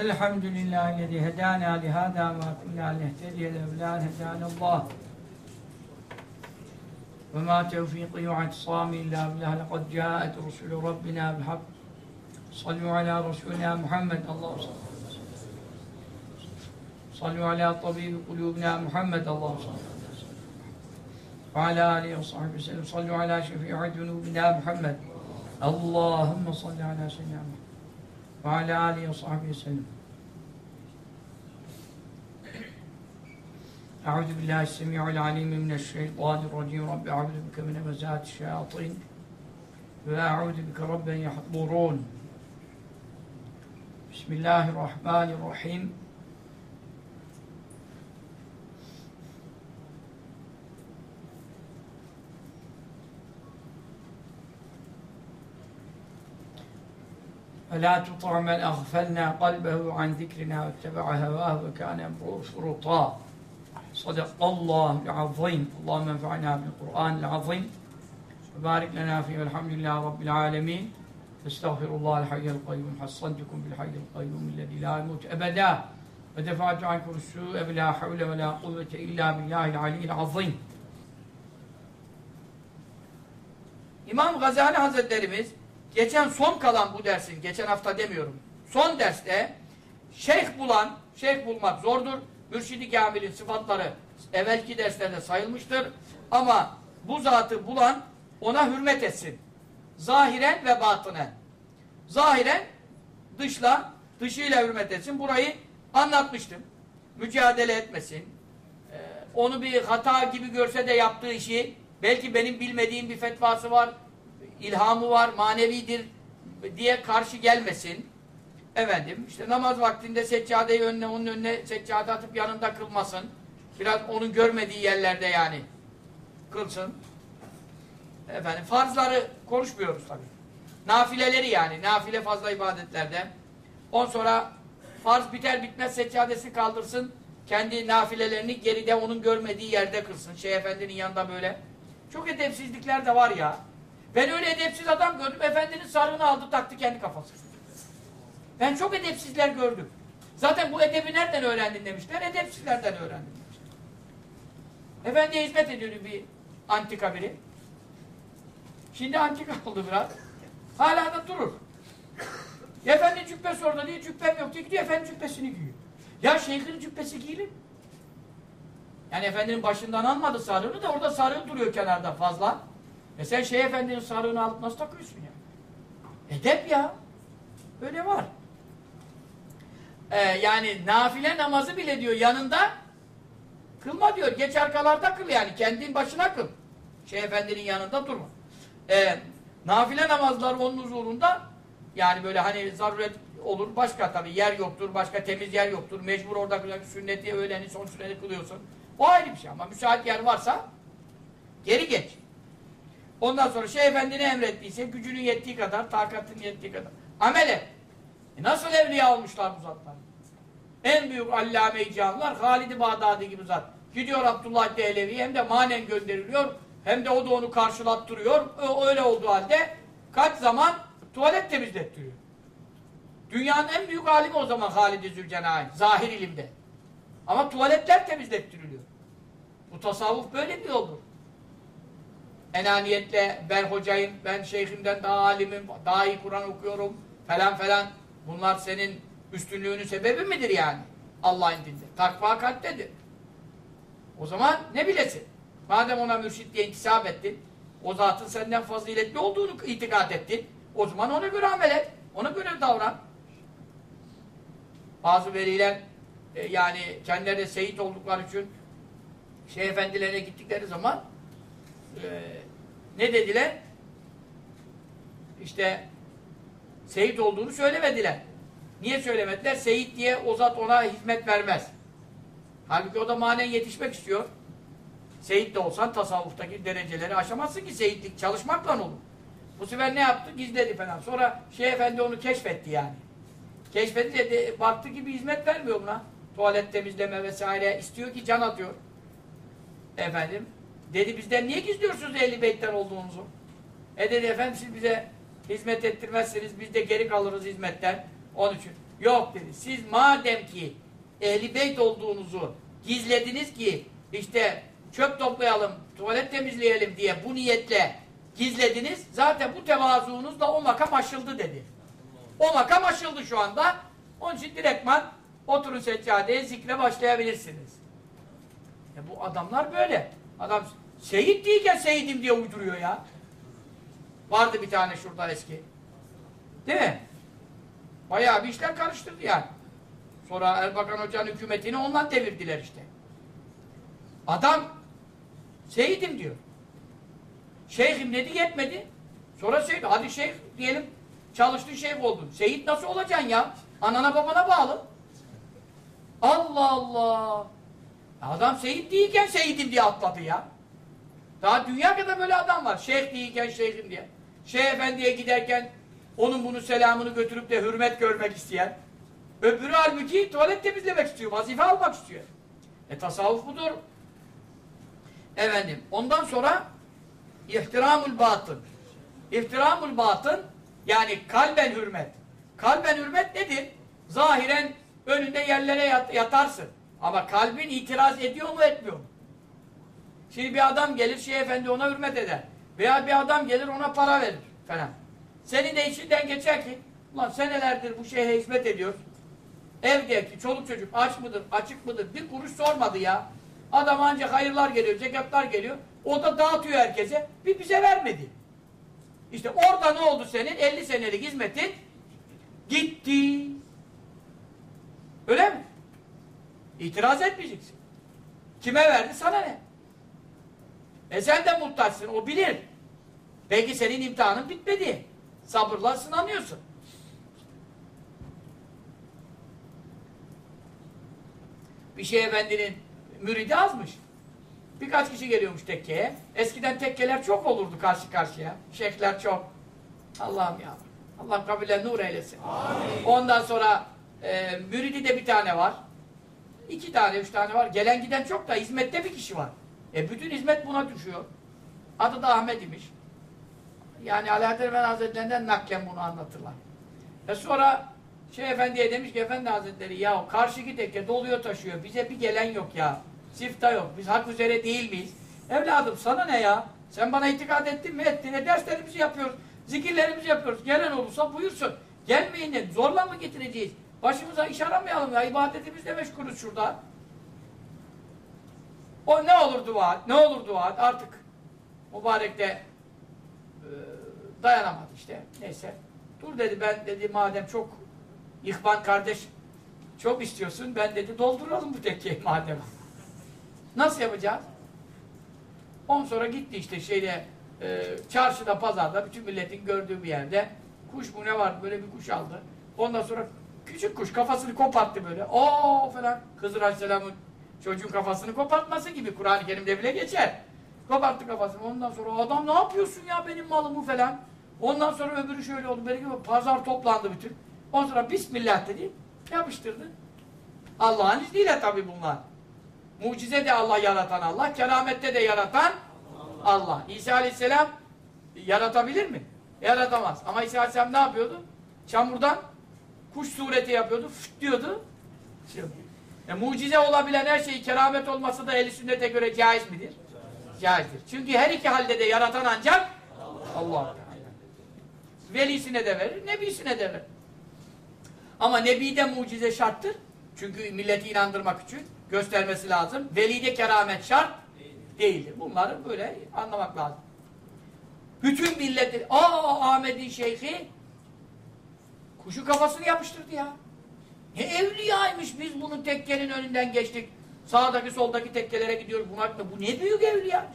Elhamdülillahi lezî hedâna lihâdâ mâ kunnâ lehtediye levlâ hedânallâh. Ve mâ tevfîqî ve i'tisâmî illâ billah. Lekad câet rusulü rabbinâ bil hak. Sallu alâ Resulina Muhammed. Allahu sallallahu aleyhi ve sellem. Sallu alâ tabîbi kulûbinâ Muhammed. Allahu sallallahu aleyhi ve sellem. Ve alâ âlihi ve sahbihi ve sellem. Sallu alâ şefî'i zunûbinâ Muhammed. Allahümme salli alâ seyyidina Muhammed. Ve alâ âlihi ve sahbihi ve sellem. Euzu billahi s-semî'ul alîm mineşşeytanirracîm. Rabbi euzu bike min hemezâti'ş-şeyâtîn ve euzu bike rabben yahdurûn. Bismillahirrahmanirrahim. وَلَا تُطِعْ مَنْ أَغْفَلْنَا قَلْبَهُ عَنْ ذِكْرِنَا وَاتَّبَعَ هَوَاهُ وَكَانَ أَمْرُهُ فُرُطًا. Sadakallahul azîm. Allahümme enfa'nâ bil-Kur'ânil azîm. Ve bârik lenâ fî velhamdülillâhi rabbil âlemîn. Estağfirullahal hayyel kayyum. Hassantukum bil hayyel kayyum illezî lâ yemûtu ebedâ. Ve defâtu ankum s-sû'e ve lâ havle ve lâ kuvvete illâ billâhil aliyyil azîm. İmam Gazali Hazretlerimiz geçen son kalan bu dersin, geçen hafta demiyorum, son derste şeyh bulmak zordur. Mürşid-i Kamil'in sıfatları evvelki derslerde sayılmıştır. Ama bu zatı bulan ona hürmet etsin. Zahiren ve batınen. Zahiren dışıyla hürmet etsin. Burayı anlatmıştım. Mücadele etmesin. Onu bir hata gibi görse de yaptığı işi, belki benim bilmediğim bir fetvası var, ilhamı var, manevidir diye karşı gelmesin. Efendim, işte namaz vaktinde seccadeyi onun önüne seccade atıp yanında kılmasın. Biraz onun görmediği yerlerde yani kılsın. Efendim, farzları konuşmuyoruz tabii. Nafileleri yani, nafile fazla ibadetlerde. Ondan sonra farz biter bitmez seccadesini kaldırsın. Kendi nafilelerini geride onun görmediği yerde kılsın. Şeyh Efendi'nin yanında böyle. Çok edepsizlikler de var ya. Ben öyle edepsiz adam gördüm. Efendinin sarığını aldı taktı kendi kafasına. Ben çok edepsizler gördüm. Zaten bu edebi nereden öğrendin demişler. Edepsizlerden öğrendim demişler. Efendiye hizmet ediyordu bir antika biri. Şimdi antika oldu biraz. Hala da durur. Efendi cübbesi orada diye cübbem yok diye gidiyor. Efendi cübbesini giyiyor. Ya şeyhin cübbesi giyilir. Yani efendinin başından almadı sarığını da orada sarığı duruyor kenarda fazla. Sen Şeyh Efendi'nin sarığını alıp nasıl takıyorsun ya? Edep ya. Öyle var. Yani nafile namazı bile diyor yanında kılma diyor. Geç arkalarda kıl yani. Kendin başına kıl. Şeyh Efendi'nin yanında durma. Nafile namazlar onun huzurunda yani böyle hani zaruret olur. Başka tabii yer yoktur. Başka temiz yer yoktur. Mecbur orada kılacak. Sünneti öğleni son sünneti kılıyorsun. O ayrı bir şey ama müsait yer varsa geri geç. Ondan sonra Şeyh Efendi'ne emrettiyse gücünün yettiği kadar, takatinin yettiği kadar amel et. Nasıl evliya olmuşlar bu zatlar? En büyük allame-i cihanlar Halid-i Bağdadi gibi zat. Gidiyor Abdullah Dehlevi hem de manen gönderiliyor hem de o da onu karşılattırıyor. Öyle olduğu halde kaç zaman tuvalet temizlettiriyor. Dünyanın en büyük alimi o zaman Halid-i Zülcenayn. Zahir ilimde. Ama tuvaletler temizlettiriliyor. Bu tasavvuf böyle bir yoldur. Enaniyetle ben hocayım, ben şeyhimden daha alimim, daha iyi Kur'an okuyorum falan falan. Bunlar senin üstünlüğünün sebebi midir yani? Allah'ın dinde. Takva kalptedir. O zaman ne bilesin? Madem ona mürşit diye intisap ettin, o zatın senden faziletli olduğunu itikad ettin, o zaman ona göre amel et, ona göre davran. Bazı veliler yani kendileri seyit oldukları için Şeyh Efendilerine gittikleri zaman ne dediler? İşte seyit olduğunu söylemediler. Niye söylemediler? Seyit diye o zat ona hizmet vermez. Halbuki o da manen yetişmek istiyor. Seyit de olsan tasavvuftaki dereceleri aşamazsın ki seyitlik çalışmakla olur. Bu sefer ne yaptı? Gizledi falan. Sonra Şeyh Efendi onu keşfetti yani. Keşfedince de baktı ki bir hizmet vermiyor buna. Tuvalet temizleme vesaire istiyor ki can atıyor. Efendim dedi bizden niye gizliyorsunuz Ehl-i Beyt'ten olduğunuzu? Dedi efendim siz bize hizmet ettirmezseniz biz de geri kalırız hizmetten. Onun için. Yok dedi. Siz madem ki Ehl-i Beyt olduğunuzu gizlediniz ki işte çöp toplayalım, tuvalet temizleyelim diye bu niyetle gizlediniz. Zaten bu tevazuunuzla o makam aşıldı dedi. O makam aşıldı şu anda. Onun için direktman oturun seccadeye zikre başlayabilirsiniz. Bu adamlar böyle. Adam şehit değilken seyidim diye uyduruyor ya. Vardı bir tane şurada eski. Değil mi? Bayağı bir işler karıştırdı yani. Sonra Erbakan Hoca'nın hükümetini ondan devirdiler işte. Adam seyidim diyor. Şeyhim dedi yetmedi. Sonra şeyh, hadi şeyh diyelim çalıştın şeyh oldun. Seyit nasıl olacaksın ya? Anana babana bağlı. Allah Allah. Adam seyit değilken seyidim diye atladı ya. Daha dünya kadar böyle adam var. Şeyh değilken şeyhim diye. Şeyh efendiye giderken onun bunun selamını götürüp de hürmet görmek isteyen. Öbürü halbuki tuvalet temizlemek istiyor. Vazife almak istiyor. Tasavvuf budur. Efendim. Ondan sonra ihtiramul batın. İhtiramul batın yani kalben hürmet. Kalben hürmet nedir? Zahiren önünde yerlere yatarsın. Ama kalbin itiraz ediyor mu etmiyor mu? Şimdi bir adam gelir Şeyh Efendi ona hürmet eder. Veya bir adam gelir ona para verir falan. Senin de içinden geçer ki ulan senelerdir bu şeyhe hizmet ediyor. Evdeki çoluk çocuk aç mıdır, açık mıdır bir kuruş sormadı ya. Adam ancak hayırlar geliyor, zekatlar geliyor. O da dağıtıyor herkese. Bir bize vermedi. İşte orada ne oldu senin? 50 senelik hizmetin gitti. Öyle mi? İtiraz etmeyeceksin. Kime verdi? Sana ne? Sen de muhtaçsın. O bilir. Belki senin imtihanın bitmedi. Sabırla sınanıyorsun. Bir Şeyh Efendi'nin müridi azmış. Birkaç kişi geliyormuş tekkeye. Eskiden tekkeler çok olurdu karşı karşıya. Şeyhler çok. Allah'ım ya. Allah kabirlerine nur eylesin. Amin. Ondan sonra müridi de bir tane var. 2 tane, 3 tane var. Gelen giden çok da hizmette bir kişi var. Bütün hizmet buna düşüyor. Adı da Ahmet imiş. Yani Alaaddin Efendi Hazretlerinden naklen bunu anlatırlar. Sonra Şeyh Efendi'ye demiş ki Efendi Hazretleri ya karşıki tekke doluyor taşıyor. Bize bir gelen yok ya. Sifta yok. Biz hak üzere değil miyiz? Evladım sana ne ya? Sen bana itikad ettin mi? Ettin. Derslerimizi yapıyoruz. Zikirlerimizi yapıyoruz. Gelen olursa buyursun. Gelmeyin de zorla mı getireceğiz? Başımıza iş aramayalım ya. İbadetimizle meşgulüz şurada. O ne olur dua et? Ne olur dua et? Artık mübarek de dayanamadı işte. Neyse. Dur dedi ben dedi madem çok İhvan kardeş çok istiyorsun ben dedi dolduralım bu tekkeyi madem. Nasıl yapacağız? Ondan sonra gitti işte çarşıda pazarda bütün milletin gördüğü bir yerde kuş mu ne vardı böyle bir kuş aldı. Ondan sonra küçük kuş kafasını koparttı böyle. Oo falan. Hızır Aleyhisselam'ın çocuğun kafasını kopartması gibi Kur'an-ı Kerim'de bile geçer. Koparttı kafasını. Ondan sonra adam ne yapıyorsun ya benim malımı falan. Ondan sonra öbürü şöyle oldu. Böyle gibi pazar toplandı bütün. Ondan sonra Bismillah dedi. Yapıştırdı. Allah'ın izniyle tabii bunlar. Mucize de Allah yaratan Allah. Keramette de yaratan Allah. İsa Aleyhisselam yaratabilir mi? Yaratamaz. Ama İsa Aleyhisselam ne yapıyordu? Çamurdan kuş sureti yapıyordu. Fıt diyordu. Mucize olabilen her şeyi keramet olması da ehl-i sünnete göre caiz midir? Caizdir. Çünkü her iki halde de yaratan ancak Allah. Velisine de verir, nebisine de verir. Ama nebide mucize şarttır. Çünkü milleti inandırmak için göstermesi lazım. Velide keramet şart değildir. Bunları böyle anlamak lazım. Bütün milleti, Ahmet'in şeyhi kuşu kafasını yapıştırdı ya. Ne evliyaymış biz bunun tekkenin önünden geçtik. Sağdaki soldaki tekkelere gidiyoruz. Bu ne büyük evliyaymış.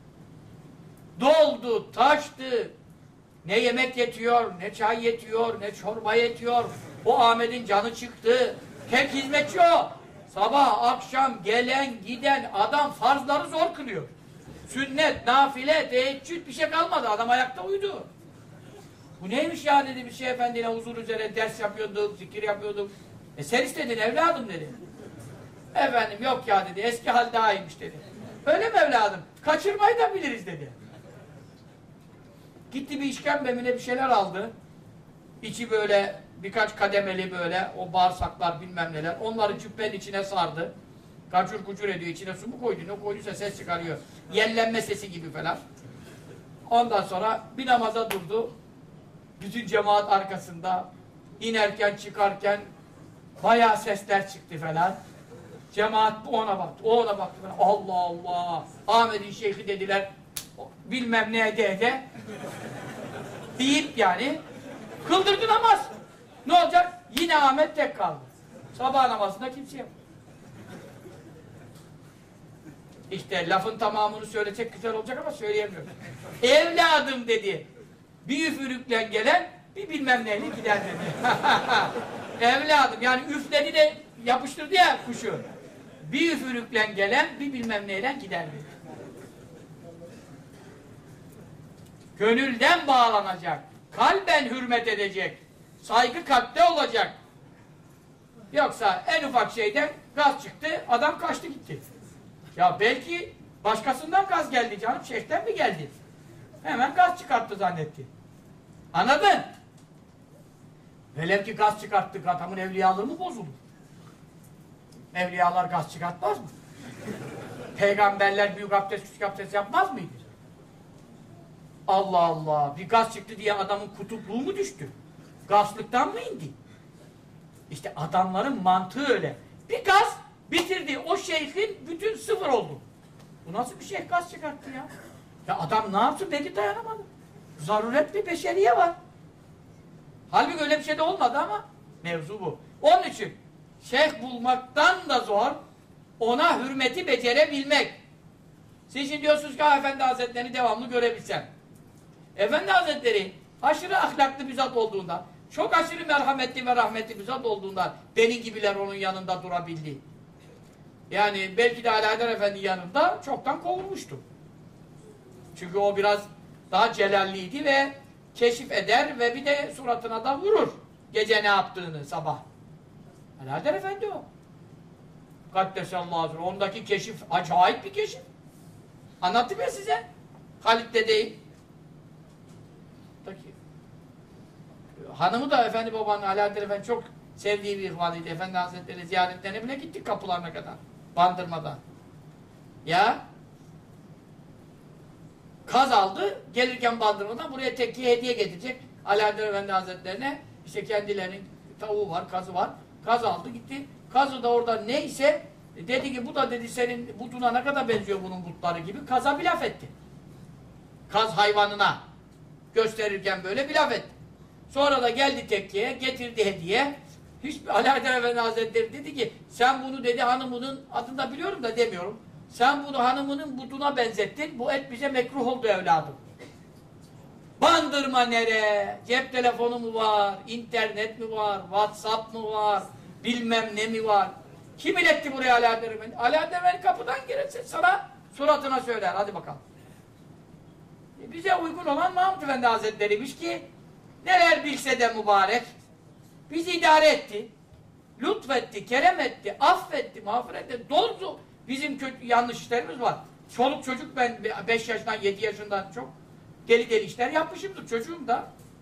Doldu, taştı. Ne yemek yetiyor, ne çay yetiyor, ne çorba yetiyor. O Ahmet'in canı çıktı. Tek hizmetçi o. Sabah, akşam gelen, giden adam farzları zor kılıyor. Sünnet, nafile, teheccüd bir şey kalmadı. Adam ayakta uyudu. Bu neymiş ya dedi bir Şeyh Efendi'yle huzur üzere ders yapıyorduk, zikir yapıyorduk. Sen istedin evladım dedi. Efendim yok ya dedi, eski hal daha iyiymiş dedi. Öyle mi evladım? Kaçırmayı da biliriz dedi. Gitti bir işkembe mi ne bir şeyler aldı. İçi böyle birkaç kademeli böyle o bağırsaklar bilmem neler. Onları cübbenin içine sardı. Gacur gucur ediyor. İçine su mu koydu? Ne koyduysa ses çıkarıyor. Yellenme sesi gibi falan. Ondan sonra bir namaza durdu. Bütün cemaat arkasında. İnerken çıkarken bayağı sesler çıktı falan. Cemaat ona baktı. O ona baktı falan. Allah Allah. Ahmet'in şeyhi dediler. Bilmem ne ede deyip yani kıldırdı namaz. Ne olacak? Yine Ahmet tek kaldı. Sabah namazında kimse yok. İşte lafın tamamını söyleyecek güzel olacak ama söyleyemiyorum. Evladım dedi. Bir üfürükle gelen bir bilmem neyle gider dedi. Evladım yani üfledi de yapıştırdı ya kuşu. Bir üfürükle gelen bir bilmem neyle gider dedi. Gönülden bağlanacak. Kalben hürmet edecek. Saygı kalpte olacak. Yoksa en ufak şeyden gaz çıktı, adam kaçtı gitti. Ya belki başkasından gaz geldi canım, şeyhten mi geldi? Hemen gaz çıkarttı zannetti. Anladın? Velev ki gaz çıkarttık, adamın evliyalığı mı bozulur? Evliyalar gaz çıkartmaz mı? Peygamberler büyük abdest, küçük abdest yapmaz mıydı? Allah Allah! Bir gaz çıktı diye adamın kutupluğu mu düştü? Gazlıktan mı indi? İşte adamların mantığı öyle. Bir gaz bitirdi. O şeyhin bütün sıfır oldu. Bu nasıl bir şeyh gaz çıkarttı ya? Ya adam ne yapsın? Belki dayanamadı. Zaruret bir beşeriye var. Halbuki öyle bir şey de olmadı ama mevzu bu. Onun için şeyh bulmaktan da zor, ona hürmeti becerebilmek. Siz şimdi diyorsunuz ki Efendi Hazretleri'ni devamlı görebilsem. Efendi Hazretleri aşırı ahlaklı bir zat olduğundan, çok aşırı merhametli ve rahmetli bir zat olduğundan benim gibiler onun yanında durabildi. Yani belki de Ali Haydar Efendi yanında çoktan kovulmuştu. Çünkü o biraz daha celalliydi ve keşif eder ve bir de suratına da vurur. Gece ne yaptığını sabah. Ali Haydar Efendi o. Kaddesallahu aleyhi. Ondaki keşif acayip bir keşif. Anlattım ya size. Halit de değil. Hanımı da Efendi babanın Ali Haydar Efendi çok sevdiği bir ihvanıydı. Efendi Hazretleri ziyaretlerine bile gittik kapılarına kadar. Bandırmadan. Ya kaz aldı, gelirken bandırmadan buraya tekkiye hediye getirecek. Ali Haydar Efendi Hazretlerine işte kendilerinin tavuğu var, kazı var. Kaz aldı gitti. Kazı da orada neyse dedi ki bu da dedi senin butuna ne kadar benziyor bunun butları gibi. Kaza bir laf etti. Kaz hayvanına gösterirken böyle bir laf etti. Sonra da geldi tekkiye, getirdi hediye. Hiçbir Ali Haydar Efendi Hazretleri dedi ki sen bunu dedi hanımının adını da biliyorum da demiyorum. Sen bunu hanımının butuna benzettin. Bu et bize mekruh oldu evladım. Bandırma nere? Cep telefonu mu var? İnternet mi var? WhatsApp mı var? Bilmem ne mi var? Kim iletti buraya Ali Haydar Efendi? Ali Haydar Efendi kapıdan girerse sana suratına söyler. Hadi bakalım. Bize uygun olan Mahmud Efendi Hazretleri'ymiş ki neler bilse de mübarek bizi idare etti. Lütfetti, kerem etti, affetti, mağfiret etti. Dolusu bizim kötü yanlış işlerimiz var. Çoluk çocuk ben 5 yaşından 7 yaşından çok deli deli işler yapmışımdır çocuğum da.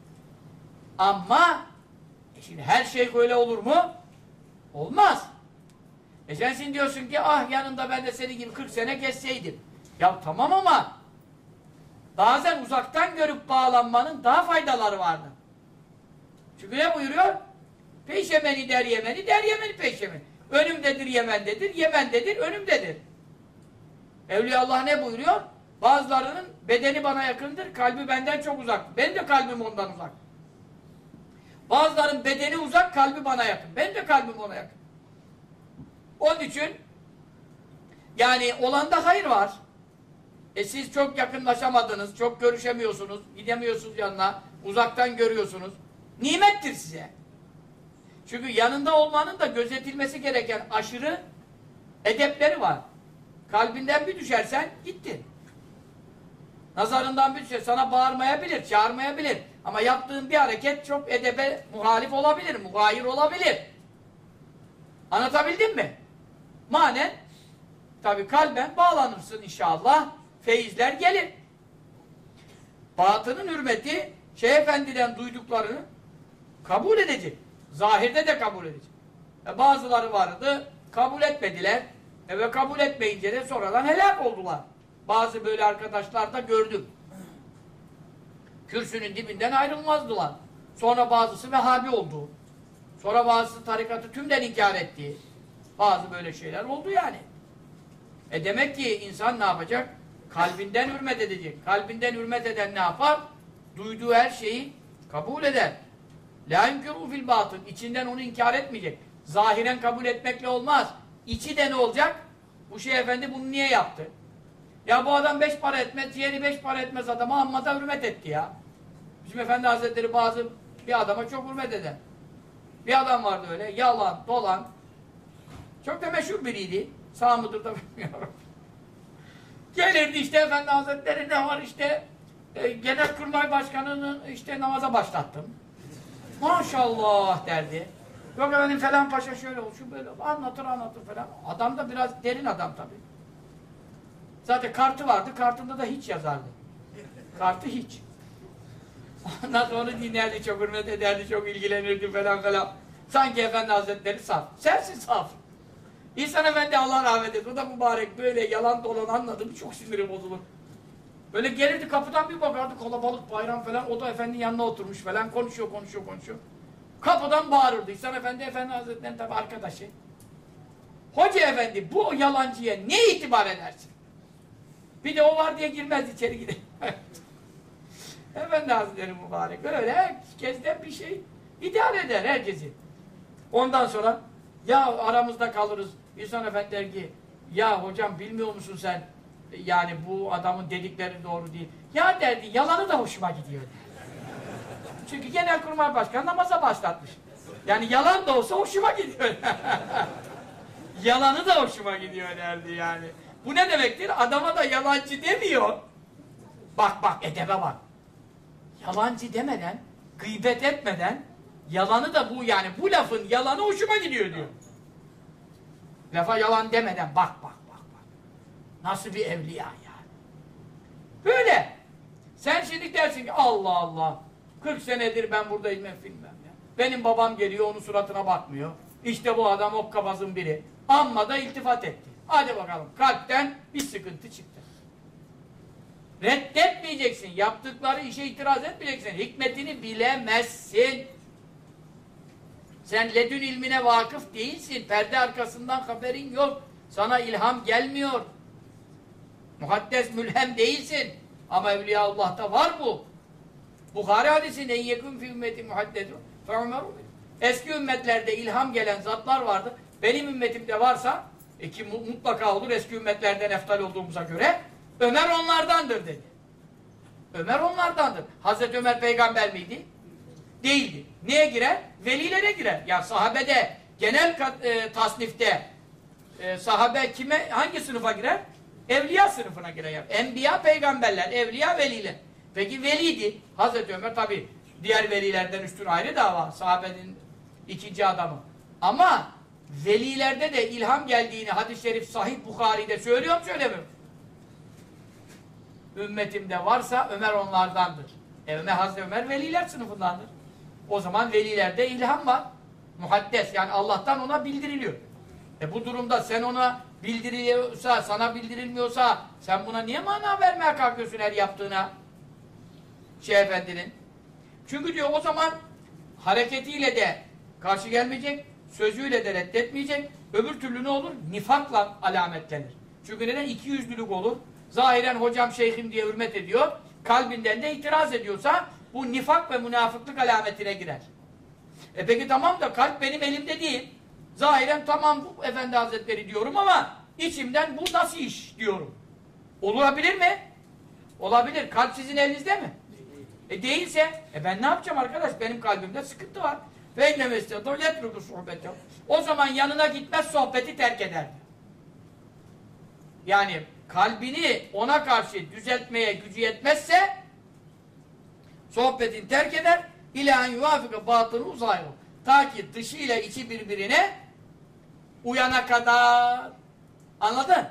Ama şimdi her şey böyle olur mu? Olmaz. Sen şimdi diyorsun ki ah yanında ben de senin gibi 40 sene geçseydim. Ya tamam ama bazen uzaktan görüp bağlanmanın daha faydaları vardır. Çünkü ne buyuruyor? Peşemeni der Yemeni, der Yemeni peşemeni. Önümdedir Yemen'dedir, Yemen'dedir, önümdedir. Evliyaullah ne buyuruyor? Bazılarının bedeni bana yakındır, kalbi benden çok uzak. Benim de kalbim ondan uzak. Bazılarının bedeni uzak, kalbi bana yakın. Benim de kalbim ona yakın. Onun için yani olanda hayır var. Siz çok yakınlaşamadınız, çok görüşemiyorsunuz, gidemiyorsunuz yanına, uzaktan görüyorsunuz. Nimettir size. Çünkü yanında olmanın da gözetilmesi gereken aşırı edepleri var. Kalbinden bir düşersen gittin. Nazarından bir düşer, sana bağırmayabilir, çağırmayabilir. Ama yaptığın bir hareket çok edebe muhalif olabilir, mugayir olabilir. Anlatabildim mi? Manen, tabi kalben bağlanırsın inşallah, feyizler gelir. Batının hürmeti, Şeyh Efendi'den duyduklarını kabul edecek. Zahirde de kabul edecek. Bazıları vardı, kabul etmediler. Ve kabul etmeyince de sonradan helak oldular. Bazı böyle arkadaşlar da gördüm. Kürsünün dibinden ayrılmazdılar. Sonra bazısı Vehhabi oldu. Sonra bazısı tarikatı tümden inkar etti. Bazı böyle şeyler oldu yani. Demek ki insan ne yapacak? Kalbinden hürmet edecek. Kalbinden hürmet eden ne yapar? Duyduğu her şeyi kabul eder. La yunkiru fil batın. İçinden onu inkar etmeyecek. Zahiren kabul etmekle olmaz. İçi de ne olacak? Bu şey efendi bunu niye yaptı? Ya bu adam 5 para etmez, diğeri 5 para etmez adama amma da hürmet etti ya. Bizim Efendi Hazretleri bir adama çok hürmet eder. Bir adam vardı öyle, yalan, dolan. Çok da meşhur biriydi. Sağ mıdır da bilmiyorum. Gelirdi işte Efendi Hazretleri ne var işte Genelkurmay Başkanı'nın işte namaza başlattım. Maşallah derdi. Yok efendim falan paşa şöyle oldu, şu böyle oldu. Anlatır falan. Adam da biraz derin adam tabii. Zaten kartı vardı, kartında da hiç yazardı. Kartı hiç. Ondan sonra onu dinlerdi, çok hürmet ederdi, çok ilgilenirdi falan. Sanki Efendi Hazretleri saf. Sensin saf. İhsan Efendi Allah rahmet eylesin. O da mübarek böyle yalan dolan anladım. Çok sinirim bozulur. Böyle gelirdi kapıdan bir bakardı kalabalık bayram falan. O da efendinin yanına oturmuş falan. Konuşuyor. Kapıdan bağırırdı. İhsan Efendi Hazretleri'nin tabi arkadaşı. Hoca efendi bu yalancıya ne itibar edersin? Bir de o var diye girmez içeri gider. Efendi Hazretleri mübarek. Öyle herkesten bir şey idare eder herkesi. Ondan sonra ya aramızda kalırız. İhsan Efendi der ki ya hocam bilmiyor musun sen yani bu adamın dedikleri doğru değil. Ya derdi yalanı da hoşuma gidiyor. Çünkü Genelkurmay Başkanı namaza başlatmış. Yani yalan da olsa hoşuma gidiyor. Yalanı da hoşuma gidiyor derdi yani. Bu ne demektir? Adama da yalancı demiyor. Bak edebe bak. Yalancı demeden, gıybet etmeden yalanı da bu yani bu lafın yalanı hoşuma gidiyor diyor. Lafa yalan demeden bak. Nasıl bir evliya yani. Böyle. Sen şimdi dersin ki Allah 40 senedir ben buradayım bilmem ya. Benim babam geliyor onun suratına bakmıyor. İşte bu adam hokkabazın biri. Amma da iltifat etti. Hadi bakalım kalpten bir sıkıntı çıktı. Reddetmeyeceksin. Yaptıkları işe itiraz etmeyeceksin. Hikmetini bilemezsin. Sen ledün ilmine vakıf değilsin. Perde arkasından haberin yok. Sana ilham gelmiyor. Muhaddes mülhem değilsin. Ama Evliyaullah'ta var bu. Bukhari hadisi en yekun fi ümmeti muhaddesun fe Ömer'u. Eski ümmetlerde ilham gelen zatlar vardı. Benim ümmetimde varsa ki mutlaka olur eski ümmetlerden eftal olduğumuza göre Ömer onlardandır dedi. Ömer onlardandır. Hazreti Ömer peygamber miydi? Değildi. Neye girer? Velilere girer. Ya sahabede genel tasnifte sahabe hangi sınıfa girer? Evliya sınıfına girer. Yani. Enbiya peygamberler, evliya veliler. Peki veliydi. Hazreti Ömer tabi diğer velilerden üstün ayrı dava. Sahabenin ikinci adamı. Ama velilerde de ilham geldiğini hadis-i şerif Sahih Bukhari'de söylüyor mu söylemiyor mu? Ümmetimde varsa Ömer onlardandır. Hazreti Ömer veliler sınıfındandır. O zaman velilerde ilham var. Muhaddes yani Allah'tan ona bildiriliyor. Bu durumda sen ona bildiriliyorsa, sana bildirilmiyorsa sen buna niye mana vermeye kalkıyorsun her yaptığına? Efendinin. Çünkü diyor o zaman hareketiyle de karşı gelmeyecek, sözüyle de reddetmeyecek. Öbür türlü ne olur? Nifakla alametlenir. Çünkü neden? İkiyüzlülük olur. Zahiren hocam şeyhim diye hürmet ediyor. Kalbinden de itiraz ediyorsa bu nifak ve münafıklık alametine girer. Peki tamam da kalp benim elimde değil. Zahiren tamam bu Efendi Hazretleri diyorum ama içimden bu nasıl iş diyorum. Olabilir mi? Olabilir. Kalp sizin elinizde mi? Değilse ben ne yapacağım arkadaş? Benim kalbimde sıkıntı var. O zaman yanına gitmez sohbeti terk eder. Yani kalbini ona karşı düzeltmeye gücü yetmezse sohbetin terk eder. İlahen yuvafika batını uzayır. Ta ki dışı ile içi birbirine uyana kadar. Anladın?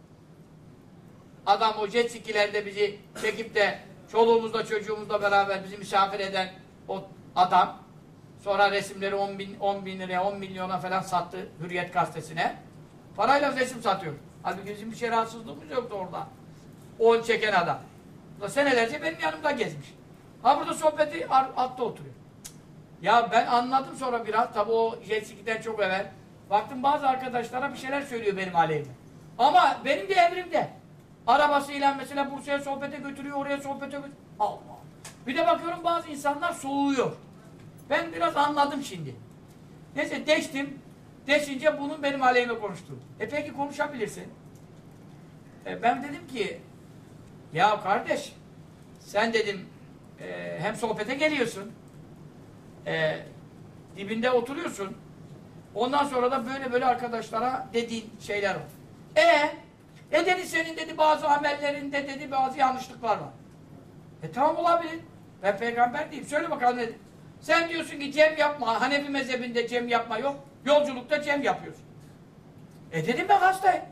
Adam o jet skilerde bizi çekip de çoluğumuzla çocuğumuzla beraber bizi misafir eden o adam Sonra resimleri 10 bin liraya, 10 milyona falan sattı Hürriyet gazetesine. Parayla resim satıyor. Halbuki bizim bir şey rahatsızlığımız yoktu orada. O çeken adam. O da senelerce benim yanımda gezmiş. Ha burada sohbeti altta oturuyor. Ya ben anladım sonra biraz. Tabi o J2'den çok evvel. Baktım bazı arkadaşlara bir şeyler söylüyor benim aleyhime. Ama benim de emrimde. Arabasıyla mesela Bursa'ya sohbete götürüyor, oraya sohbete götürüyor. Allah. Bir de bakıyorum bazı insanlar soğuyor. Ben biraz anladım şimdi. Neyse deştim. Deşince bunun benim aleyhime konuştuğu. Peki konuşabilirsin. Ben dedim ki ya kardeş sen dedim hem sohbete geliyorsun dibinde oturuyorsun. Ondan sonra da böyle böyle arkadaşlara dediğin şeyler var. Dedi senin dedi bazı amellerinde dedi bazı yanlışlıklar var. Tamam olabilir. Ben peygamber değilim. Söyle bakalım dedi. Sen diyorsun ki cem yapma. Hanefi mezhebinde cem yapma yok. Yolculukta cem yapıyorsun. Dedim ben hastayım.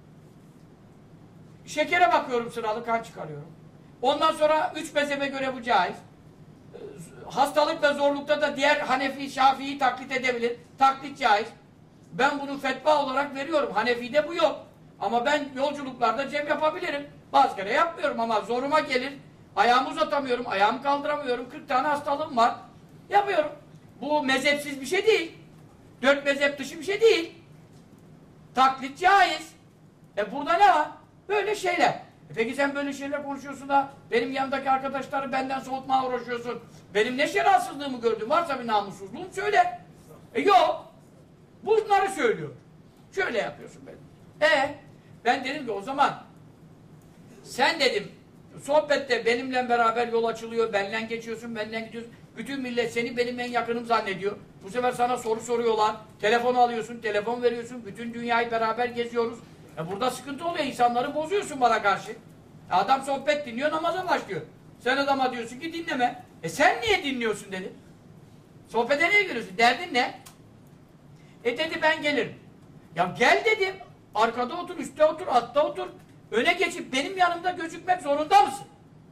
Şekere bakıyorum sıralı kan çıkarıyorum. Ondan sonra 3 mezhebe göre bu caiz. Hastalık ve zorlukta da diğer Hanefi, Şafii'yi taklit edebilir. Taklit caiz. Ben bunu fetva olarak veriyorum. Hanefi'de bu yok. Ama ben yolculuklarda cem yapabilirim. Bazı kere yapmıyorum ama zoruma gelir. Ayağımı uzatamıyorum, ayağımı kaldıramıyorum. 40 tane hastalığım var. Yapıyorum. Bu mezhepsiz bir şey değil. 4 mezhep dışı bir şey değil. Taklit caiz. Burada ne var? Böyle şeyler. Peki sen böyle şeyler konuşuyorsun da benim yanındaki arkadaşları benden soğutmaya uğraşıyorsun. Benim ne şerefsizliğimi gördün? Varsa bir namussuzluğum söyle. Yok. Bunları söylüyor. Şöyle yapıyorsun benim. Ben dedim ki o zaman sen dedim sohbette benimle beraber yol açılıyor, benimle geçiyorsun, benimle gidiyorsun. Bütün millet seni benim en yakınım zannediyor. Bu sefer sana soru soruyorlar. Telefonu alıyorsun, telefon veriyorsun. Bütün dünyayı beraber geziyoruz. Burada sıkıntı oluyor. İnsanları bozuyorsun bana karşı. Adam sohbet dinliyor, namaza başlıyor. Sen adama diyorsun ki dinleme. Sen niye dinliyorsun dedi. Sohbete niye giriyorsun? Derdin ne? Dedi ben gelirim. Ya gel dedim. Arkada otur, üstte otur, altta otur. Öne geçip benim yanımda gözükmek zorunda mısın?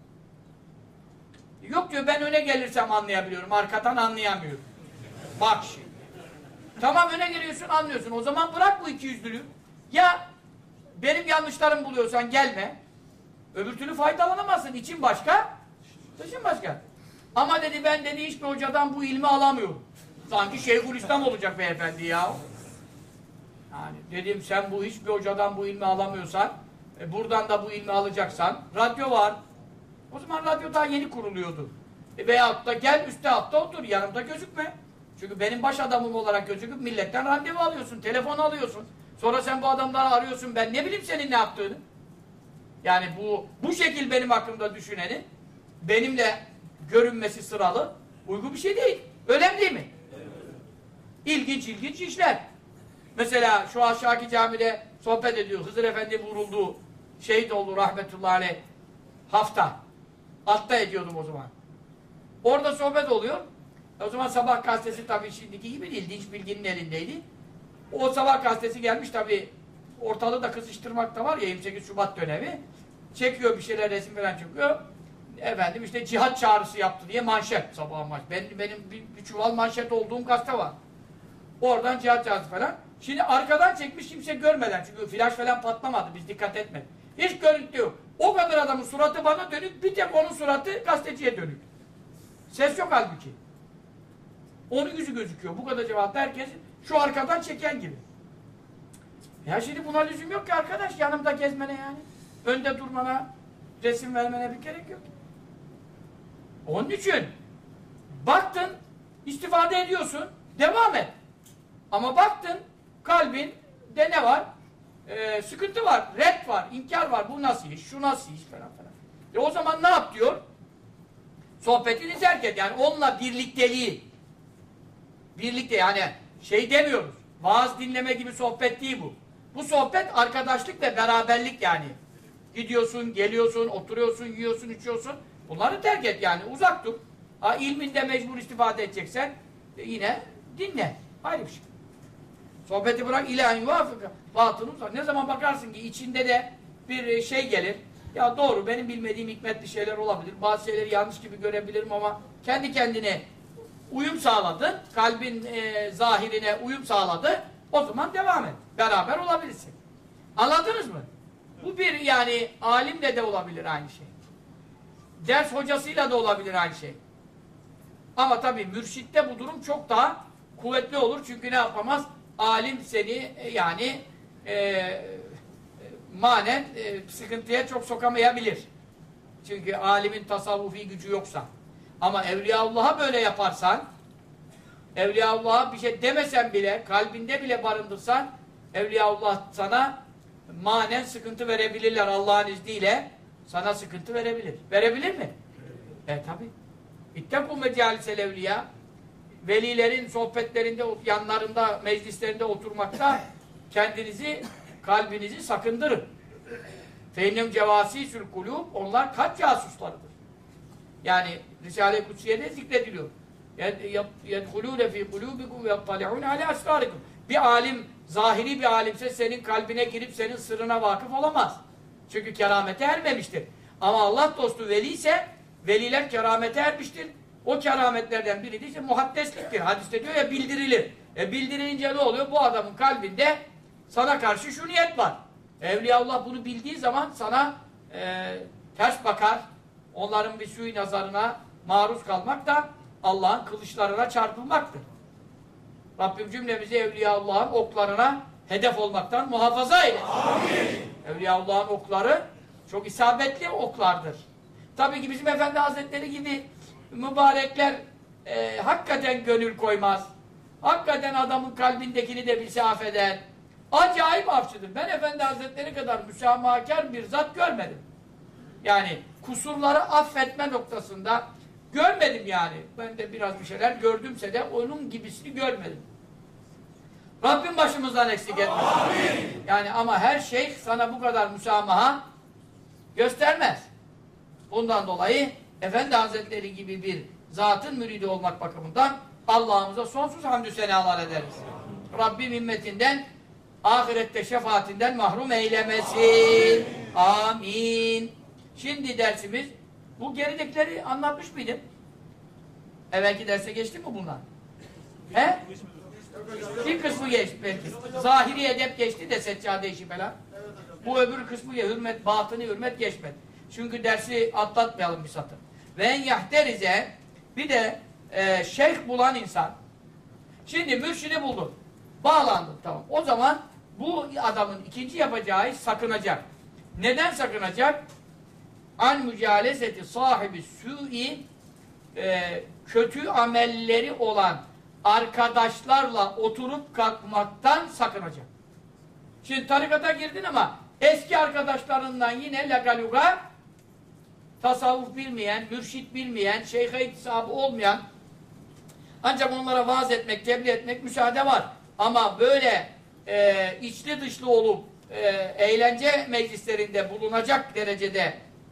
Yok diyor ben öne gelirsem anlayabiliyorum. Arkadan anlayamıyorum. Bak şimdi. Tamam öne geliyorsun anlıyorsun. O zaman bırak bu ikiyüzlülüğü. Ya benim yanlışlarımı buluyorsan gelme. Öbür türlü faydalanamazsın. İçin başka, dışın başka. Ama dedi ben dedi hiçbir hocadan bu ilmi alamıyorum. Sanki Şeyhülislam olacak beyefendi ya. Yani dedim sen bu hiçbir hocadan bu ilmi alamıyorsan buradan da bu ilmi alacaksan radyo var. O zaman radyo daha yeni kuruluyordu. Veyahut da gel üstte altta otur yanımda gözükme. Çünkü benim baş adamım olarak gözüküp milletten randevu alıyorsun, telefon alıyorsun. Sonra sen bu adamları arıyorsun ben ne bileyim senin ne yaptığını. Yani bu şekil benim hakkımda düşünenin benimle görünmesi sıralı uygun bir şey değil. Önemli değil mi? İlginç işler. Mesela şu aşağıki camide sohbet ediyor. Hızır Efendi vuruldu. Şehit oldu rahmetullahi aleyh. Hafta. Altta ediyordum o zaman. Orada sohbet oluyor. O zaman Sabah gazetesi tabii şimdiki gibi değil. Dinç Bilgin'in elindeydi. O Sabah gazetesi gelmiş tabii. Ortalığı da kızıştırmak da var ya 28 Şubat dönemi. Çekiyor bir şeyler resim falan çıkıyor. Efendim işte cihat çağrısı yaptı diye manşet sabah manşet. Benim bir çuval manşet olduğum gazete var. Oradan cihat çağrısı falan. Şimdi arkadan çekmiş kimse görmeden. Çünkü flash falan patlamadı. Biz dikkat etmedik. Hiç görüntü yok. O kadar adamın suratı bana dönük. Bir tek onun suratı gazeteciye dönük. Ses yok halbuki. Onun yüzü gözüküyor. Bu kadar cevapta herkes şu arkadan çeken gibi. Ya şimdi buna lüzum yok ki arkadaş. Yanımda gezmene yani. Önde durmana, resim vermene bir gerek yok. Onun için baktın, istifade ediyorsun, devam et. Ama baktın, kalbinde ne var? Sıkıntı var, red var, inkar var. Bu nasıl iş, şu nasıl iş falan falan. O zaman ne yap diyor? Sohbetini terk et. Yani onunla birlikteliği. Birlikte yani şey demiyoruz. Vaaz dinleme gibi sohbet değil bu. Bu sohbet arkadaşlık ve beraberlik yani. Gidiyorsun, geliyorsun, oturuyorsun, yiyorsun, içiyorsun. Bunları terk et yani. Uzak dur. İlminde mecbur istifade edeceksen yine dinle. Ayrı bir şey. Sohbeti bırak ilahi vafıka. Batını uzak. Ne zaman bakarsın ki içinde de bir şey gelir. Ya doğru benim bilmediğim hikmetli şeyler olabilir. Bazı şeyleri yanlış gibi görebilirim ama kendi kendine uyum sağladın, kalbin zahirine uyum sağladı, o zaman devam et. Beraber olabilirsin. Anladınız mı? Bu bir yani alimle de olabilir aynı şey. Ders hocasıyla da olabilir aynı şey. Ama tabii mürşitte bu durum çok daha kuvvetli olur. Çünkü ne yapamaz? Alim seni yani manen sıkıntıya çok sokamayabilir. Çünkü alimin tasavvufi gücü yoksa. Ama Evliyaullah'a böyle yaparsan, Evliyaullah'a bir şey demesen bile, kalbinde bile barındırsan, Evliyaullah sana manen sıkıntı verebilirler Allah'ın izniyle. Sana sıkıntı verebilir. Verebilir mi? Tabi. İttekû mecâlisel evliya. Velilerin sohbetlerinde, yanlarında, meclislerinde oturmakta kendinizi, kalbinizi sakındırın. Feynem cevâsîsül kulûb. Onlar kalp casuslarıdır. Yani Risale-i Kutsiye'de zikrediliyor. يَدْخُلُونَ ف۪ي قُلُوبِكُمْ وَيَطَّلِعُونَ عَلَى أَسْرَارِكُمْ. Bir alim, zahiri bir alimse senin kalbine girip senin sırrına vakıf olamaz. Çünkü keramete ermemiştir. Ama Allah dostu veli ise veliler keramete ermiştir. O kerametlerden biri de işte muhaddesliktir. Hadiste diyor ya bildirilir. Bildirilince ne oluyor? Bu adamın kalbinde sana karşı şu niyet var. Evliyaullah bunu bildiği zaman sana ters bakar. Onların bir sui nazarına maruz kalmak da Allah'ın kılıçlarına çarpılmaktır. Rabbim cümlemizi Evliyaullah'ın oklarına hedef olmaktan muhafaza eylesin. Amin. Evliyaullah'ın okları çok isabetli oklardır. Tabii ki bizim Efendi Hazretleri gibi mübarekler hakikaten gönül koymaz. Hakikaten adamın kalbindekini de bilse affeder. Acayip afçıdır. Ben Efendi Hazretleri kadar müsamahakar bir zat görmedim. Yani kusurları affetme noktasında görmedim yani. Ben de biraz bir şeyler gördümse de onun gibisini görmedim. Rabbim başımızdan eksik etmesin. Amin. Yani ama her şeyh sana bu kadar müsamaha göstermez. Bundan dolayı Efendi Hazretleri gibi bir zatın müridi olmak bakımından Allah'ımıza sonsuz hamdü senalar ederiz. Rabbim himmetinden, ahirette şefaatinden mahrum eylemesin. Amin. Şimdi dersimiz, bu geridekileri anlatmış mıydım? Evvelki derse geçti mi bunlar? He? Bir kısmı geçti belki. Zahiri edep geçti de seccade işi falan. Bu öbür kısmı ya hürmet, batını hürmet geçmedi. Çünkü dersi atlatmayalım bir satır. Ve en yahterize, bir de şeyh bulan insan. Şimdi mürşidi buldun. Bağlandın tamam. O zaman bu adamın ikinci yapacağı iş sakınacak. Neden sakınacak? An mücaleseti sahibi su'i, kötü amelleri olan arkadaşlarla oturup kalkmaktan sakınacak. Şimdi tarikata girdin ama eski arkadaşlarından yine lagaluga, tasavvuf bilmeyen, mürşit bilmeyen, şeyhe intisabı olmayan, ancak onlara vaaz etmek, tebliğ etmek müsaade var. Ama böyle içli dışlı olup eğlence meclislerinde bulunacak derecede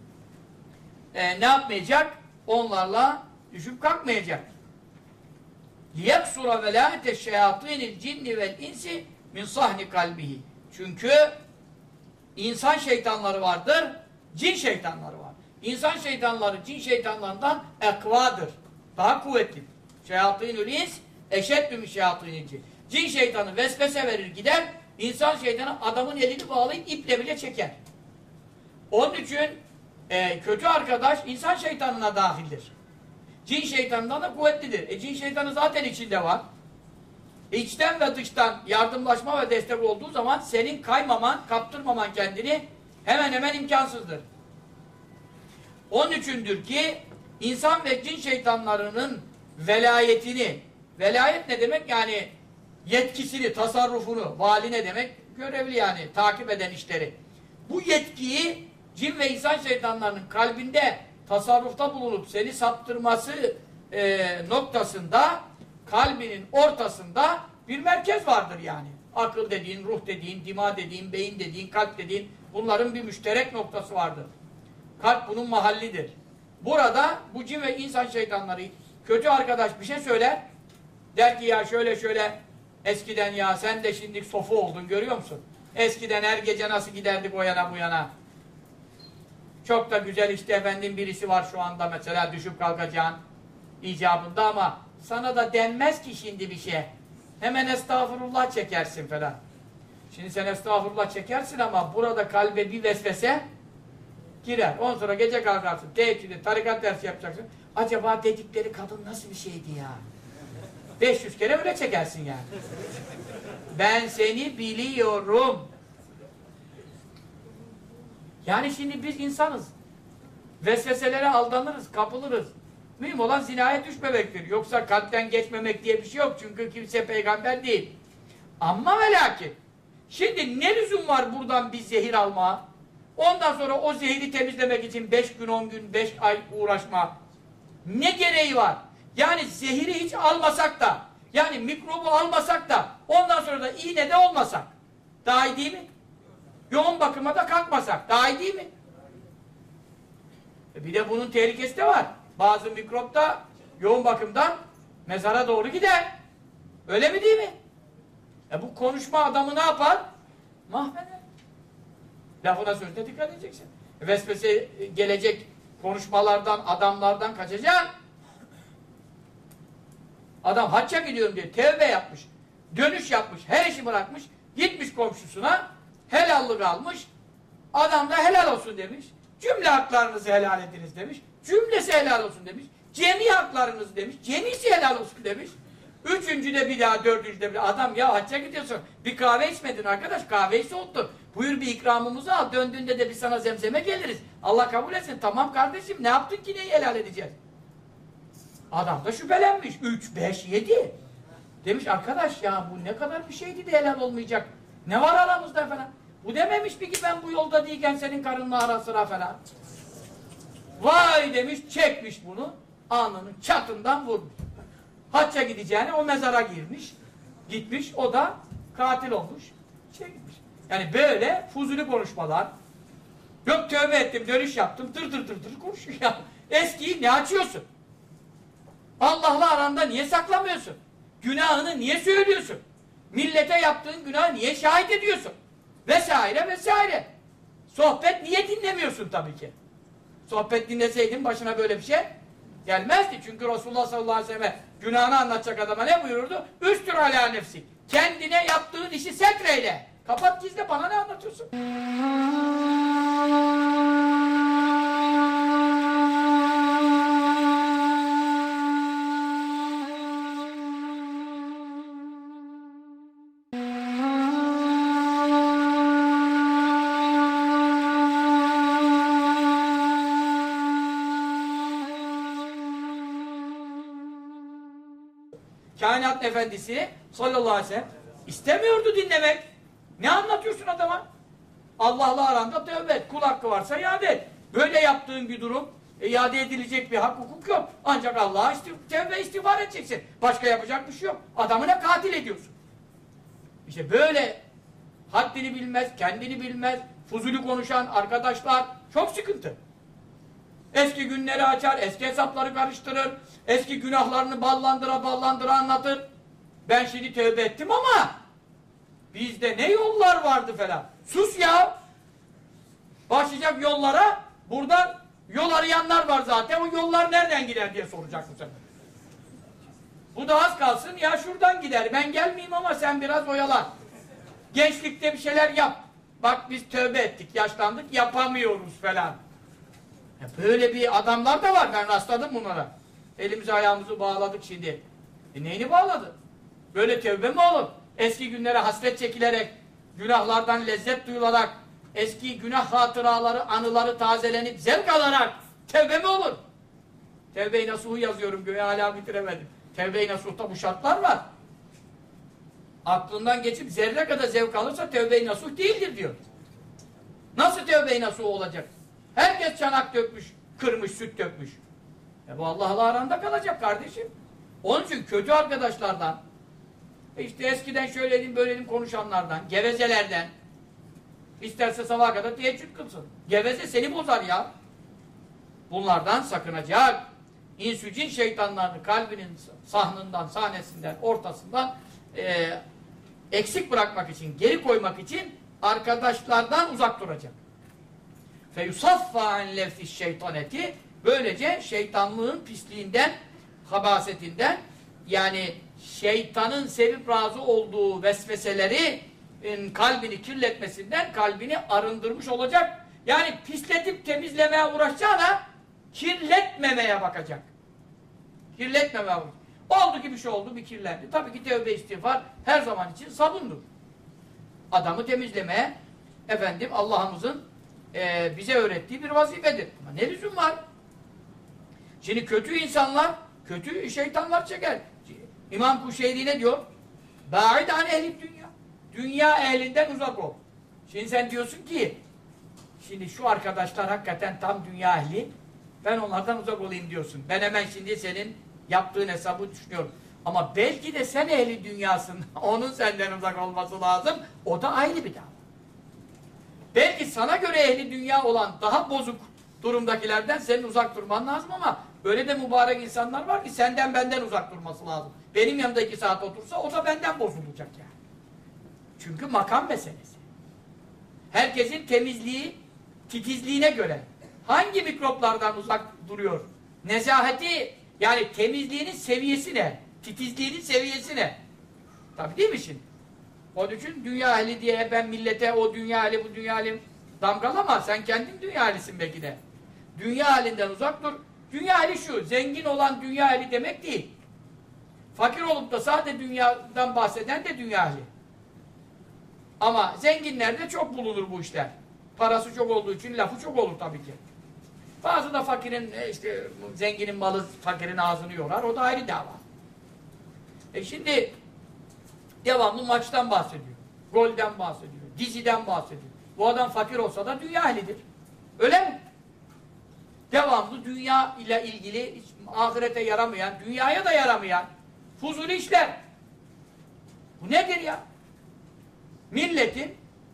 ne yapmayacak? Onlarla düşüp kalkmayacak. لِيَكْسُرَ وَلَاَتَ الشَّيَاطِينِ الْجِنِّ وَالْاِنْسِ مِنْ صَحْنِ kalbihi. Çünkü insan şeytanları vardır, cin şeytanları var. İnsan şeytanları cin şeytanlarından ekvadır. Daha kuvvetli. Şeyatînül ins eşeddü min şeyatînil cin. Cin şeytanı vesvese verir gider, insan şeytanı adamın elini bağlayıp iple bile çeker. Onun için kötü arkadaş insan şeytanına dahildir. Cin şeytanından da kuvvetlidir. Cin şeytanı zaten içinde var. İçten ve dıştan yardımlaşma ve destek olduğu zaman senin kaymaman, kaptırmaman kendini hemen hemen imkansızdır. Onun içindir ki insan ve cin şeytanlarının velayetini, velayet ne demek? Yani yetkisini, tasarrufunu, vali ne demek? Görevli yani, takip eden işleri. Bu yetkiyi cin ve insan şeytanlarının kalbinde tasarrufta bulunup seni saptırması noktasında kalbinin ortasında bir merkez vardır yani. Akıl dediğin, ruh dediğin, dima dediğin, beyin dediğin, kalp dediğin bunların bir müşterek noktası vardır. Kalp bunun mahallidir. Burada bu cin ve insan şeytanları kötü arkadaş bir şey söyler. Der ki ya şöyle şöyle eskiden ya sen de şimdi sofu oldun görüyor musun? Eskiden her gece nasıl giderdik o yana bu yana. Çok da güzel işte efendim birisi var şu anda mesela düşüp kalkacağın icabında ama sana da denmez ki şimdi bir şey. Hemen estağfurullah çekersin falan. Şimdi sen estağfurullah çekersin ama burada kalbe bir vesvese girer. Ondan sonra gece kalkarsın, teheccüde, tarikat dersi yapacaksın. Acaba dedikleri kadın nasıl bir şeydi ya? 500 kere öyle çekersin yani. Ben seni biliyorum. Yani şimdi biz insanız. Vesveselere aldanırız, kapılırız. Mühim olan zinaya düşmemektir. Yoksa kalpten geçmemek diye bir şey yok. Çünkü kimse peygamber değil. Ama ve lakin. Şimdi ne lüzum var buradan bir zehir alma? Ondan sonra o zehri temizlemek için 5 gün, 10 gün, 5 ay uğraşma. Ne gereği var? Yani zehiri hiç almasak da, yani mikrobu almasak da, ondan sonra da iğnede olmasak. Daha iyi değil mi? Yoğun bakıma da kalkmasak. Daha iyi değil mi? Bir de bunun tehlikesi de var. Bazı mikrop da yoğun bakımdan mezara doğru gider. Öyle mi değil mi? Bu konuşma adamı ne yapar? Mahveder. Lafına sözüne dikkat edeceksin. Vesvese gelecek konuşmalardan, adamlardan kaçacaksın. Adam hacca gidiyorum diye tevbe yapmış. Dönüş yapmış, her işi bırakmış. Gitmiş komşusuna, helallık almış. Adam da helal olsun demiş. Cümle haklarınızı helal ediniz demiş. Cümlesi helal olsun demiş. Cemi haklarınızı demiş. Cemisi helal olsun demiş. Üçüncüde bir daha, dördüncüde bir daha. Adam ya hacca gidiyorsun. Bir kahve içmedin arkadaş. Kahveyi soğuttun. Buyur bir ikramımızı al. Döndüğünde de bir sana zemzeme geliriz. Allah kabul etsin. Tamam kardeşim ne yaptın ki neyi helal edeceğiz? Adam da şüphelenmiş. 3, 5, 7. Demiş arkadaş ya bu ne kadar bir şeydi de helal olmayacak. Ne var aramızda falan. Bu dememiş mi ki ben bu yolda değilken senin karınla ara sıra falan. Vay demiş çekmiş bunu. Alnının çatından vurmuş. Hacca gideceğine o mezara girmiş. Gitmiş o da katil olmuş. Çekmiş. Yani böyle fuzuli konuşmalar. Yok tövbe ettim dönüş yaptım tır tır tır tır konuşuyor ya. Eskiyi ne açıyorsun? Allah'la aranda niye saklamıyorsun? Günahını niye söylüyorsun? Millete yaptığın günahı niye şahit ediyorsun? Vesaire vesaire. Sohbet niye dinlemiyorsun tabii ki? Sohbet dinleseydin başına böyle bir şey gelmezdi. Çünkü Resulullah sallallahu aleyhi ve sellem günahını anlatacak adama ne buyururdu? Üstür alâ nefsik. Kendine yaptığın işi setreyle. Kapat gizle bana ne anlatıyorsun? Kainat efendisi sallallahu aleyhi ve sellem istemiyordu dinlemek. Ne anlatıyorsun adama? Allah'la aranda tövbe et. Kul hakkı varsa iade et. Böyle yaptığın bir durum iade edilecek bir hak hukuk yok. Ancak Allah'a tövbe istiğfar edeceksin. Başka yapacak bir şey yok. Adamı ne katil ediyorsun? İşte böyle haddini bilmez, kendini bilmez, fuzuli konuşan arkadaşlar çok sıkıntı. Eski günleri açar, eski hesapları karıştırır, eski günahlarını ballandıra anlatır. Ben şimdi tövbe ettim ama bizde ne yollar vardı falan. Sus ya! Başlayacak yollara, buradan yol arayanlar var zaten, o yollar nereden gider diye soracak bu sefer. Bu da az kalsın, ya şuradan gider, ben gelmeyeyim ama sen biraz oyalan. Gençlikte bir şeyler yap. Bak biz tövbe ettik, yaşlandık, yapamıyoruz falan. Böyle bir adamlar da var, ben rastladım bunlara. Elimizi ayağımızı bağladık şimdi. Neyini bağladı? Böyle tövbe mi olur? Eski günlere hasret çekilerek, günahlardan lezzet duyularak, eski günah hatıraları, anıları tazelenip, zevk alarak tövbe mi olur? Tevbe-i Nasuh'u yazıyorum, göğe hala bitiremedim. Tevbe-i Nasuh'ta bu şartlar var. Aklından geçip zerre kadar zevk alırsa Tevbe-i Nasuh değildir diyor. Nasıl Tevbe-i Nasuh olacak? Herkes çanak dökmüş, kırmış, süt dökmüş. Bu Allah'la aranda kalacak kardeşim. Onun için kötü arkadaşlardan, işte eskiden şöyleydim böyleydim konuşanlardan, gevezelerden, isterse sabaha kadar teheccüd kılsın. Geveze seni bozar ya. Bunlardan sakınacak. İnsücin şeytanlarını kalbinin sahnından, sahnesinden, ortasından eksik bırakmak için, geri koymak için arkadaşlardan uzak duracak. فَيُصَفَّ عَنْ لَفْتِ şeytaneti. Böylece şeytanlığın pisliğinden, habasetinden yani şeytanın sevip razı olduğu vesveseleri kalbini kirletmesinden kalbini arındırmış olacak. Yani pisletip temizlemeye uğraşacağına kirletmemeye bakacak. Kirletmemeye bakacak. Oldu ki bir şey oldu, bir kirlendi. Tabii ki tevbe istiğfar her zaman için sabundur. Adamı temizlemeye efendim Allah'ımızın bize öğrettiği bir vazifedir. Ama ne lüzum var? Şimdi kötü insanlar, kötü şeytanlar çeker. İmam Kuşeyri ne diyor? Ba'id an ehli dünya. Dünya ehlinden uzak ol. Şimdi sen diyorsun ki şimdi şu arkadaşlar hakikaten tam dünya ehli. Ben onlardan uzak olayım diyorsun. Ben hemen şimdi senin yaptığın hesabı düşünüyorum. Ama belki de sen ehli dünyasın. Onun senden uzak olması lazım. O da ayrı bir dava. Belki sana göre ehli dünya olan daha bozuk durumdakilerden senin uzak durman lazım ama böyle de mübarek insanlar var ki senden benden uzak durması lazım. Benim yanımda 2 saat otursa o da benden bozulacak yani. Çünkü makam meselesi. Herkesin temizliği, titizliğine göre hangi mikroplardan uzak duruyor? Nezaheti, yani temizliğinin seviyesi ne? Titizliğinin seviyesi ne? Tabii değil mi şimdi? Onun için dünya ehli diye ben millete o dünya ehli bu dünya ehli damgalama. Sen kendin dünya ehlisin belki de. Dünya ehlinden uzak dur. Dünya ehli şu, zengin olan dünya ehli demek değil. Fakir olup da sadece dünyadan bahseden de dünya ehli. Ama zenginlerde çok bulunur bu işler. Parası çok olduğu için lafı çok olur tabii ki. Bazı da fakirin, işte zenginin malı fakirin ağzını yorar. O da ayrı dava. Şimdi devamlı maçtan bahsediyor. Golden bahsediyor. Diziden bahsediyor. Bu adam fakir olsa da dünya ehlidir. Öyle mi? Devamlı dünya ile ilgili ahirete yaramayan, dünyaya da yaramayan fuzuli işler. Bu nedir ya? Milletin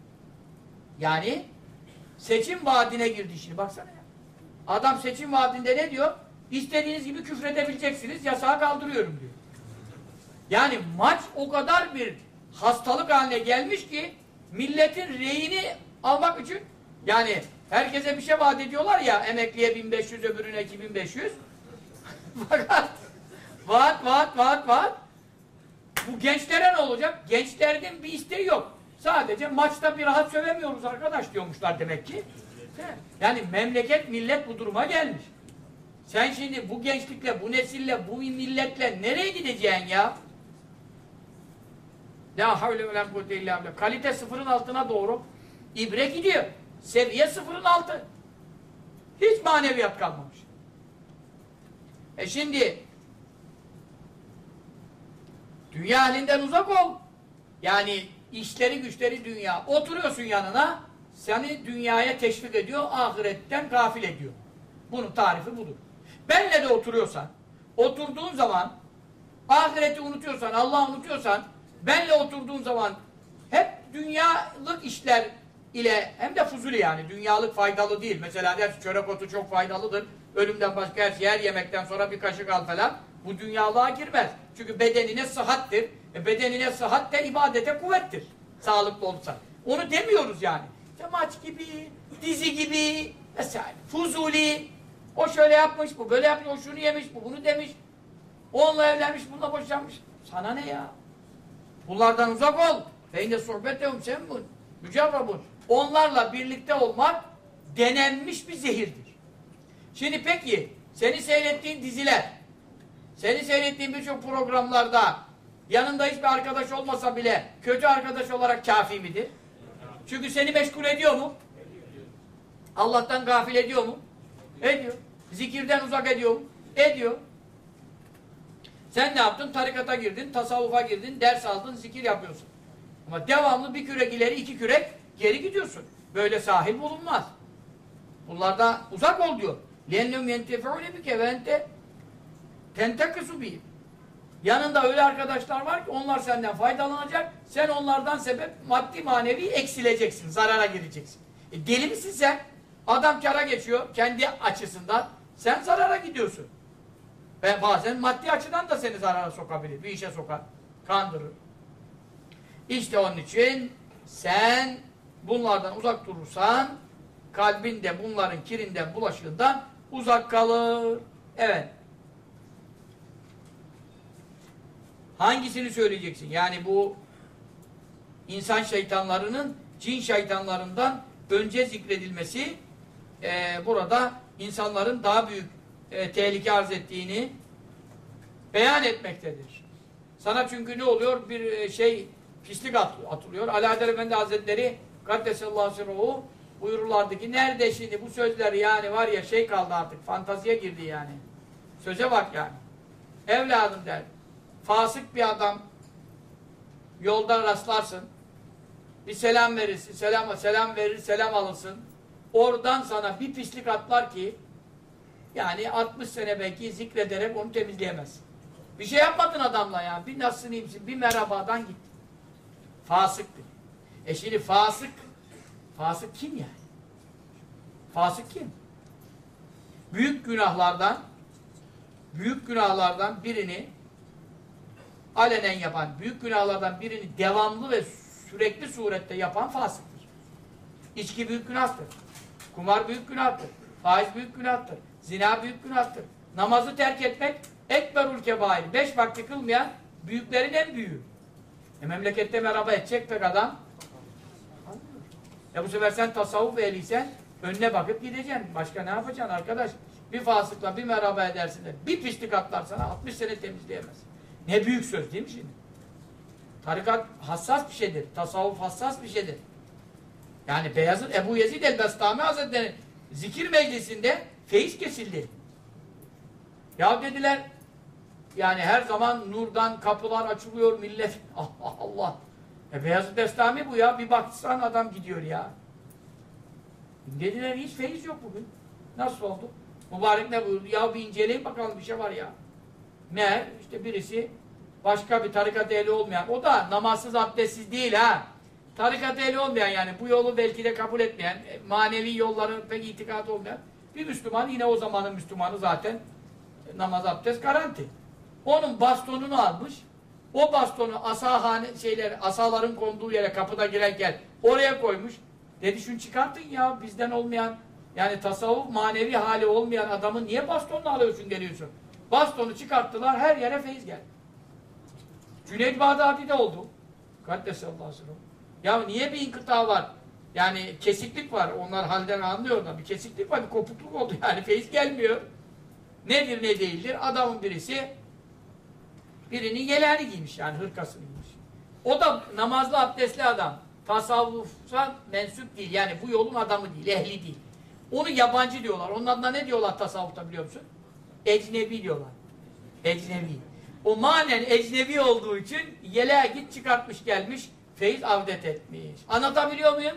yani seçim vaadine girdi şimdi. Baksana ya. Adam seçim vaadinde ne diyor? İstediğiniz gibi küfredebileceksiniz, yasağı kaldırıyorum diyor. Yani maç o kadar bir hastalık haline gelmiş ki milletin reyini almak için yani herkese bir şey vaat ediyorlar ya, emekliye 1500 öbürüne 2500 fakat vaat bu gençlere ne olacak? Gençlerin bir isteği yok. Sadece maçta bir rahat sövemiyoruz arkadaş diyormuşlar demek ki. Yani memleket millet bu duruma gelmiş. Sen şimdi bu gençlikle, bu nesille, bu milletle nereye gideceksin ya? La havle ve la kuvvete illa billah. Kalite sıfırın altına doğru ibre gidiyor. Seviye sıfırın altı. Hiç maneviyat kalmamış. Şimdi dünya halinden uzak ol. Yani işleri güçleri dünya. Oturuyorsun yanına, seni dünyaya teşvik ediyor, ahiretten gafil ediyor. Bunun tarifi budur. Benle de oturuyorsan, oturduğun zaman ahireti unutuyorsan, Allah'ı unutuyorsan, benle oturduğun zaman hep dünyalık işler ile, hem de fuzuli yani, dünyalık faydalı değil. Mesela dersin çörek otu çok faydalıdır. Ölümden başka her şey, her yemekten sonra bir kaşık al falan. Bu dünyalığa girmez. Çünkü bedenine sıhhattir. Bedenine sıhhat de ibadete kuvvettir. Sağlıklı olursa. Onu demiyoruz yani. İşte maç gibi, dizi gibi, mesela fuzuli. O şöyle yapmış, bu böyle yapmış, o şunu yemiş, bu bunu demiş. O onunla evlenmiş, bununla boşanmış. Sana ne ya? Bunlardan uzak ol. Feyne sohbetehum sembun. Mücerrabun. Onlarla birlikte olmak denenmiş bir zehirdir. Şimdi peki, seni seyrettiğin diziler, seni seyrettiğin birçok programlarda yanında hiçbir arkadaş olmasa bile kötü arkadaş olarak kafi midir? Çünkü seni meşgul ediyor mu? Allah'tan gafil ediyor mu? Ediyor. Zikirden uzak ediyor mu? Ediyor. Sen ne yaptın? Tarikata girdin, tasavvufa girdin, ders aldın, zikir yapıyorsun. Ama devamlı bir kürek ileri, 2 kürek geri gidiyorsun. Böyle sahil bulunmaz. Bunlardan uzak ol diyor. لَاَنَّهُمْ يَنْتَفَعُونَ بِكَ وَاَنْتَ تَنْتَقِسُ بِهِمْ. Yanında öyle arkadaşlar var ki onlar senden faydalanacak. Sen onlardan sebep maddi manevi eksileceksin, zarara gireceksin. Deli misin sen? Adam kâra geçiyor kendi açısından. Sen zarara gidiyorsun. Ve bazen maddi açıdan da seni zarara sokabilir. Bir işe sokar, kandırır. İşte onun için sen bunlardan uzak durursan kalbin de bunların kirinden, bulaşığından uzak kalır. Evet. Hangisini söyleyeceksin? Yani bu insan şeytanlarının cin şeytanlarından önce zikredilmesi burada insanların daha büyük tehlike arz ettiğini beyan etmektedir. Sana çünkü ne oluyor? Bir pislik atılıyor. Alaeddin Efendi Hazretleri Kaddesallahu sirruhu buyururlardı ki nerede şimdi bu sözler yani var ya kaldı artık. Fantaziye girdi yani. Söze bak yani. Evladım der. Fasık bir adam yolda rastlarsın. Bir selam verirsin. Selam verir, selam alırsın. Oradan sana bir pislik atlar ki yani 60 sene belki zikrederek onu temizleyemez. Bir şey yapmadın adamla ya. Bir nasılsın, iyi misin? Bir merhabadan gitti. Fasıktır. Şimdi fasık kim yani? Fasık kim? Büyük günahlardan birini alenen yapan, büyük günahlardan birini devamlı ve sürekli surette yapan fasıktır. İçki büyük günahtır. Kumar büyük günahtır. Faiz büyük günahtır. Zina büyük günahtır. Namazı terk etmek ekberul kebair. 5 vakti kılmayan büyüklerin en büyüğü. Memlekette merhaba edecek pek adam. Bu sefer sen tasavvuf ehliysen önüne bakıp gideceksin. Başka ne yapacaksın arkadaş? Bir fasıkla bir merhaba edersin de bir pislik atlar sana 60 sene temizleyemez. Ne büyük söz değil mi şimdi? Tarikat hassas bir şeydir. Tasavvuf hassas bir şeydir. Yani Beyazıt Ebu Yezid el-Bestami Hazretleri'nin zikir meclisinde feyiz kesildi. Ya dediler yani her zaman nurdan kapılar açılıyor millet. Allah Allah. Beyazıt Bestami bu ya. Bir baksan adam gidiyor ya. Dediler hiç feyiz yok bugün. Nasıl oldu? Mübarek ne buyurdu? Ya bir inceleyin bakalım bir şey var ya. Meğer işte birisi başka bir tarikat ehli olmayan, o da namazsız abdestsiz değil ha. Tarikat ehli olmayan yani bu yolu belki de kabul etmeyen, manevi yolların pek itikadı olmayan bir Müslüman, yine o zamanın Müslümanı zaten namaz abdest garanti. Onun bastonunu almış, o bastonu asaların konduğu yere kapıda girerken oraya koymuş. Dedi şunu çıkartın ya bizden olmayan, yani tasavvuf manevi hali olmayan adamı niye bastonunu alıyorsun geliyorsun? Bastonu çıkarttılar, her yere feyiz geldi. Cüneyd Bağdadi'de oldu. Kaddesallahu aleyhi ve sellem. Ya niye bir inkıta var? Yani kesiklik var. Onlar halden anlıyor da bir kesiklik var, bir kopukluk oldu. Yani feyiz gelmiyor. Nedir ne değildir? Adamın birinin yeleğini giymiş yani hırkasını giymiş. O da namazlı abdestli adam. Tasavvufa mensup değil. Yani bu yolun adamı değil, ehli değil. Onu yabancı diyorlar. Onun adına ne diyorlar tasavvufta biliyor musun? Ecnebi diyorlar. Ecnebi. O manen ecnebi olduğu için yeleğe git çıkartmış gelmiş, feyiz avdet etmiş. Anlatabiliyor muyum?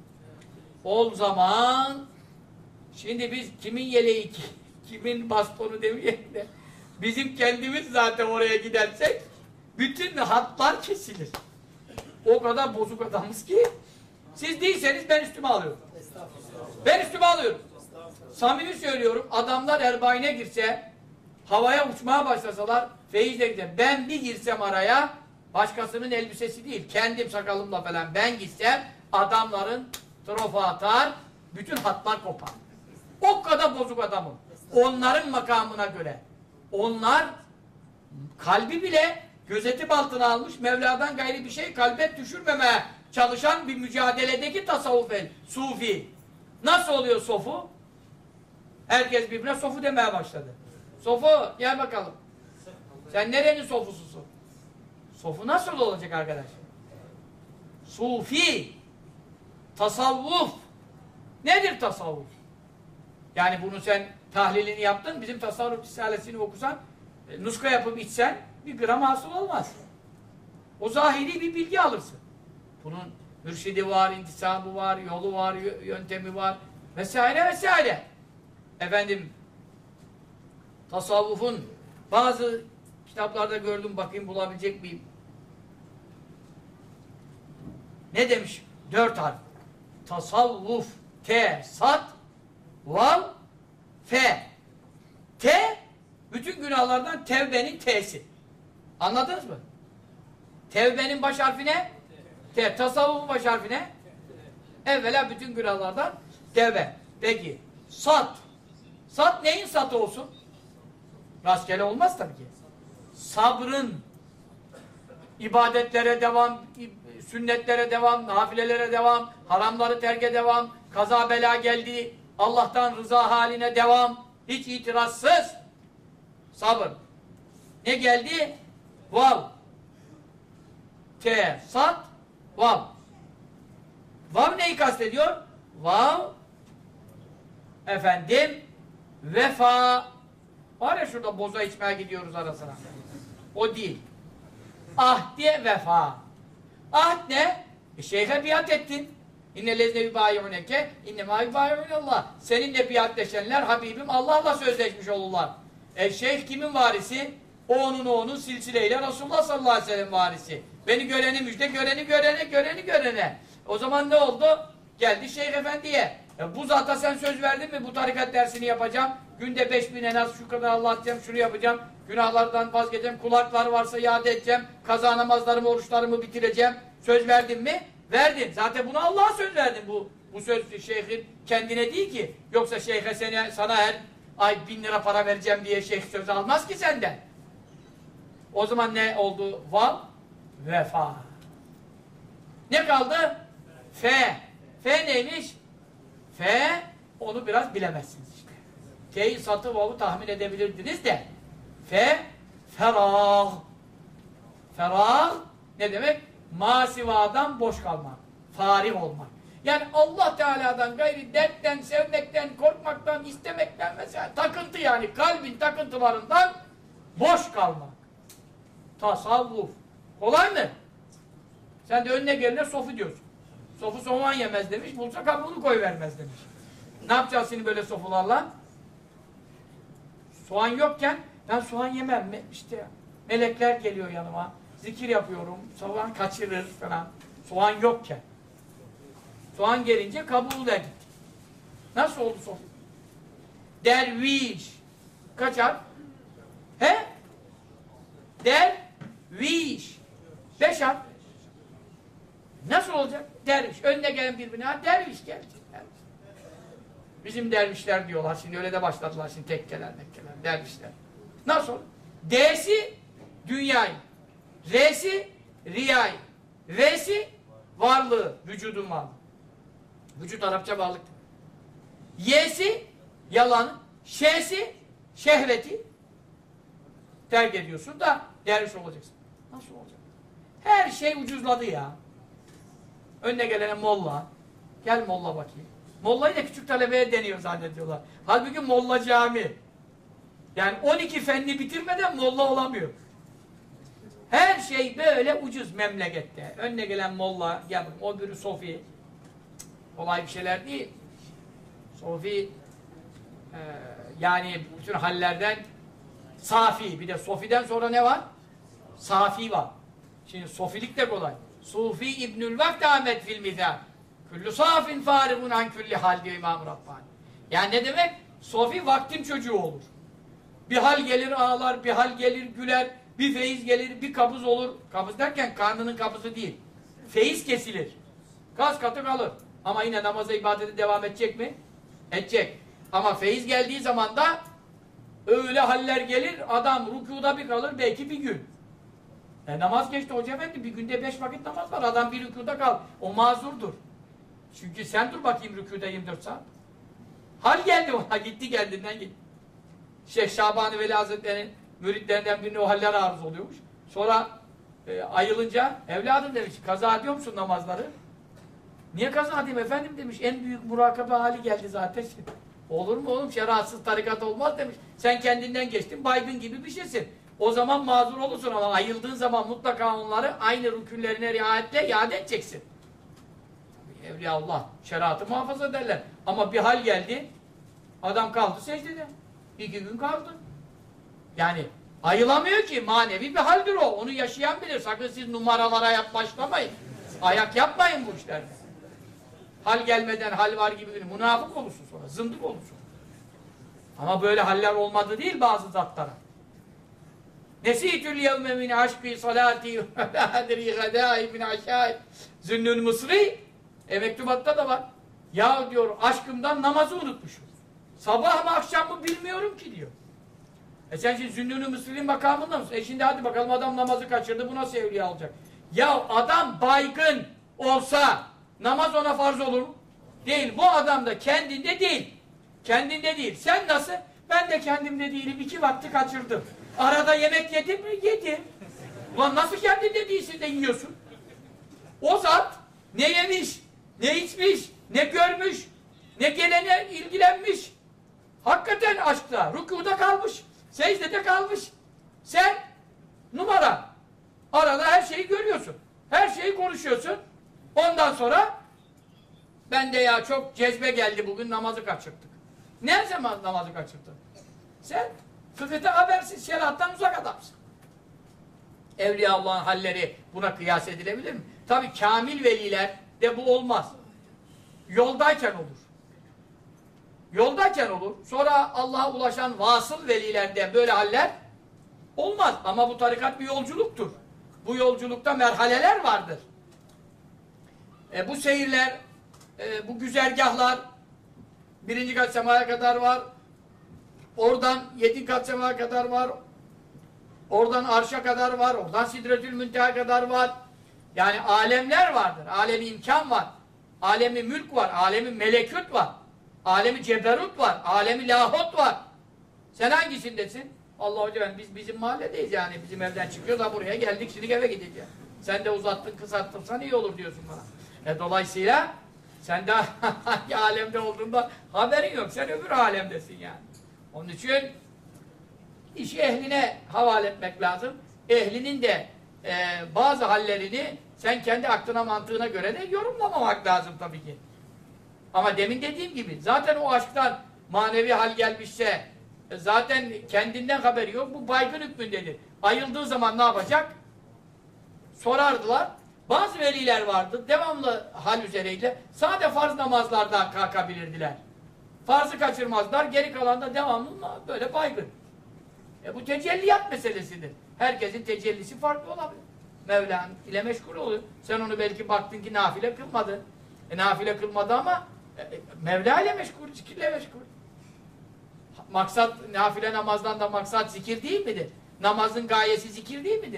O zaman şimdi biz kimin yeleği, kimin bastonu demeyelim de bizim kendimiz zaten oraya gidersek bütün hatlar kesilir. O kadar bozuk adamız ki siz değilseniz ben üstüme alıyorum. Ben üstüme alıyorum. Samimi söylüyorum, adamlar erbaine girse, havaya uçmaya başlasalar feyizle gider. Ben bir girsem araya, başkasının elbisesi değil, kendim sakalımla falan ben gitsem, adamların trofa atar, bütün hatlar kopar. O kadar bozuk adamım. Onların makamına göre. Onlar kalbi bile gözetim altına almış, Mevla'dan gayri bir şey kalbe düşürmemeye çalışan bir mücadeledeki tasavvuf el, sufi. Nasıl oluyor sofu? Herkes birbirine sofu demeye başladı. Sofu, gel bakalım. Sen nerenin sofususun? Sofu nasıl olacak arkadaş? Sufi, tasavvuf. Nedir tasavvuf? Yani bunu sen tahlilini yaptın, bizim tasavvuf risalesini okusan, nuska yapıp içsen bir gram hasıl olmaz. O zahiri bir bilgi alırsın. Bunun mürşidi var, intisabı var, yolu var, yöntemi var vesaire vesaire. Efendim, tasavvufun bazı kitaplarda gördüm, bakayım bulabilecek miyim? Ne demiş? 4 harf. Tasavvuf, T, Sat, Val, F. T, bütün günahlardan tevbenin T'si. Anladınız mı? Tevbenin baş harfi ne? T. Tasavvufun baş harfi ne? Evvela bütün günahlardan tevbe. Peki, Sat. Sat neyin satı olsun? Rastgele olmaz tabii ki. Sabrın, ibadetlere devam, sünnetlere devam, nafilelere devam, haramları terke devam, kaza bela geldi, Allah'tan rıza haline devam, hiç itirazsız sabır. Ne geldi? Vav. Te, sat, vav. Vav neyi kastediyor? Vav, efendim, vefa. Var ya şurada boza içmeye gidiyoruz ara sıra. O değil. Ahde vefa. Ahd ne? Şeyhe biat ettin. İnnellezne yubayi'uneke innemâ yubayi'unallah. Seninle biatleşenler Habibim Allah'la sözleşmiş olurlar. Şeyh kimin varisi? O onun silsileyle Resulullah sallallahu aleyhi ve sellem varisi. Beni göreni müjde, göreni görene. O zaman ne oldu? Geldi Şeyh Efendi'ye. Bu zata sen söz verdin mi? Bu tarikat dersini yapacağım. Günde 5000 en az şu kadar Allah diyeceğim, şunu yapacağım. Günahlardan vazgeçeceğim. Kulaklar varsa iade edeceğim. Kaza namazlarımı, oruçlarımı bitireceğim. Söz verdin mi? Verdin. Zaten buna Allah'a söz verdin. Bu söz şeyhin kendine değil ki. Yoksa şeyhe sana her ay 1000 lira para vereceğim diye şeyh söz almaz ki senden. O zaman ne oldu? Vav, vefa. Ne kaldı? Fe. Fe neymiş? Fe, onu biraz bilemezsiniz işte. T'yi satı vav'u tahmin edebilirdiniz de. Fe, ferah. Ferah ne demek? Masivadan boş kalmak. Farih olmak. Yani Allah Teala'dan gayri dertten, sevmekten, korkmaktan, istemekten mesela takıntı yani kalbin takıntılarından boş kalmak. Tasavvuf. Kolay mı? Sen de önüne gelene sofu diyorsun. Sofu soğan yemez demiş, bulsa kabuğunu koyvermez demiş. Ne yapacağız şimdi böyle sofularla? Soğan yokken ben soğan yemem mi? İşte melekler geliyor yanıma, zikir yapıyorum, soğan kaçırır falan. Soğan yokken. Soğan gelince kabuğu da gitti. Nasıl oldu sofu? Derviş. Kaç harf? He? Derviş. 5 harf. Nasıl olacak? Derviş. Önüne gelen birbirine, ha derviş geldi. Derviş. Bizim dervişler diyorlar. Şimdi öyle de başladılar şimdi tekkeler, mekkeler, dervişler. Nasıl olur? D'si dünyayı. R'si riyayı. V'si varlığı. Vücudun varlığı. Vücut Arapça varlık. Y'si yalanı. Ş'si şehveti. Terk ediyorsun da derviş olacaksın. Nasıl olacak? Her şey ucuzladı ya. Önüne gelene molla. Gel molla bakayım. Mollayı da küçük talebeye deniyor zannediyorlar. Halbuki molla cami. Yani 12 fenni bitirmeden molla olamıyor. Her şey böyle ucuz memlekette. Önüne gelen molla, gel o biri sofi. Kolay bir şeyler değil. Sofi yani bütün hallerden safi. Bir de sofiden sonra ne var? Safi var. Şimdi sofilik de kolay. Sufi İbnül Vakt Ahmet fil mizan. Küllü safin farigun an külli hal diyor İmam-ı Rabbani. Yani ne demek? Sofi vaktin çocuğu olur. Bir hal gelir ağlar, bir hal gelir güler, bir feyiz gelir, bir kabız olur. Kabız derken karnının kabızı değil. Feyiz kesilir. Kas katı kalır. Ama yine namaza ibadete devam edecek mi? Edecek. Ama feyiz geldiği zaman da öyle haller gelir, adam rükuda bir kalır belki bir gün. Namaz geçti Hoca Efendi, bir günde 5 vakit namaz var, adam bir rükuda kal. O mazurdur. Çünkü sen dur bakayım rükuda 24 saat. Hal geldi ona, gitti kendinden gitti. Şeyh Şaban-ı Veli Hazretleri'nin müritlerinden birine o haller arız oluyormuş. Sonra ayılınca, evladım demiş, kaza ediyor musun namazları? Niye kaza edeyim efendim demiş, en büyük murakabe hali geldi zaten. Olur mu oğlum, şeriatsız tarikat olmaz demiş. Sen kendinden geçtin, baygın gibi bir şeysin. O zaman mazur olursun ama ayıldığın zaman mutlaka onları aynı rükünlerine riayetle iade edeceksin. Evliyaullah şeriatı muhafaza ederler. Ama bir hal geldi, adam kaldı secdede. 2 gün kaldı. Yani ayılamıyor ki, manevi bir haldir o. Onu yaşayan bilir. Sakın siz numaralara başlamayın. Ayak yapmayın bu işlerde. Hal gelmeden hal var gibi münafık olursun sonra, zındık olursun. Ama böyle haller olmadı değil bazı zatlara. Nesîtül yevme min aşkî salâtî ve adrî gadâi min aşâi Zünnün Mısri mektubatta da var. Ya diyor aşkımdan namazı unutmuşum. Sabah mı akşam mı bilmiyorum ki diyor. Sen şimdi Zünnûn-ü Mısır'ın makamında mısın? Şimdi hadi bakalım adam namazı kaçırdı, bu nasıl evliya olacak? Ya adam baygın olsa namaz ona farz olur mu? Değil. Bu adam da kendinde değil. Kendinde değil. Sen nasıl? Ben de kendimde değilim. 2 vakti kaçırdım. Arada yemek yedim mi? Yedim. Ulan nasıl kendinde değilsin de yiyorsun? O zat ne yemiş, ne içmiş, ne görmüş, ne gelene ilgilenmiş. Hakikaten aşkta, rükûda kalmış, secdede kalmış. Sen numara. Arada her şeyi görüyorsun. Her şeyi konuşuyorsun. Ondan sonra ben de ya çok cezbe geldi bugün namazı kaçırdık. Ne zaman namazı kaçırdın? Sen fıkıhta habersiz, şeriattan uzak adamsın. Evliya Allah'ın halleri buna kıyas edilebilir mi? Tabii kamil veliler de bu olmaz. Yoldayken olur. Yoldayken olur. Sonra Allah'a ulaşan vasıl velilerde böyle haller olmaz. Ama bu tarikat bir yolculuktur. Bu yolculukta merhaleler vardır. Bu seyirler, bu güzergahlar 1. kat semaya kadar var. Oradan 7 kat semaya kadar var. Oradan arşa kadar var. Oradan Sidretül Münteha kadar var. Yani alemler vardır. Alemi imkan var. Alemi mülk var. Alemi melekut var. Alemi ceberut var. Alemi lahut var. Sen hangisindesin? Allah hocam biz bizim mahalledeyiz yani. Bizim evden çıkıyoruz da buraya geldik. Şimdi eve gideceğiz. Sen de uzattın kısalttırsan iyi olur diyorsun bana. Dolayısıyla sen de hangi alemde olduğunda haberin yok. Sen öbür alemdesin yani. Onun için işi ehline havale etmek lazım. Ehlinin de bazı hallerini sen kendi aklına mantığına göre de yorumlamamak lazım tabii ki. Ama demin dediğim gibi zaten o aşktan manevi hal gelmişse zaten kendinden haberi yok. Bu baygın hükmündedir. Ayıldığı zaman ne yapacak? Sorardılar. Bazı veliler vardı. Devamlı hal üzereydi. Sade farz namazlarda kalkabilirdiler. Farzı kaçırmazlar. Geri kalan da devamlı böyle baygın. Bu tecelliyat meselesidir. Herkesin tecellisi farklı olabilir. Mevla ile meşgul oluyor. Sen onu belki baktın ki nafile kılmadı. Nafile kılmadı ama Mevla ile meşgul, zikirle meşgul. Maksat, nafile namazdan da maksat zikir değil midir? Namazın gayesi zikir değil midir?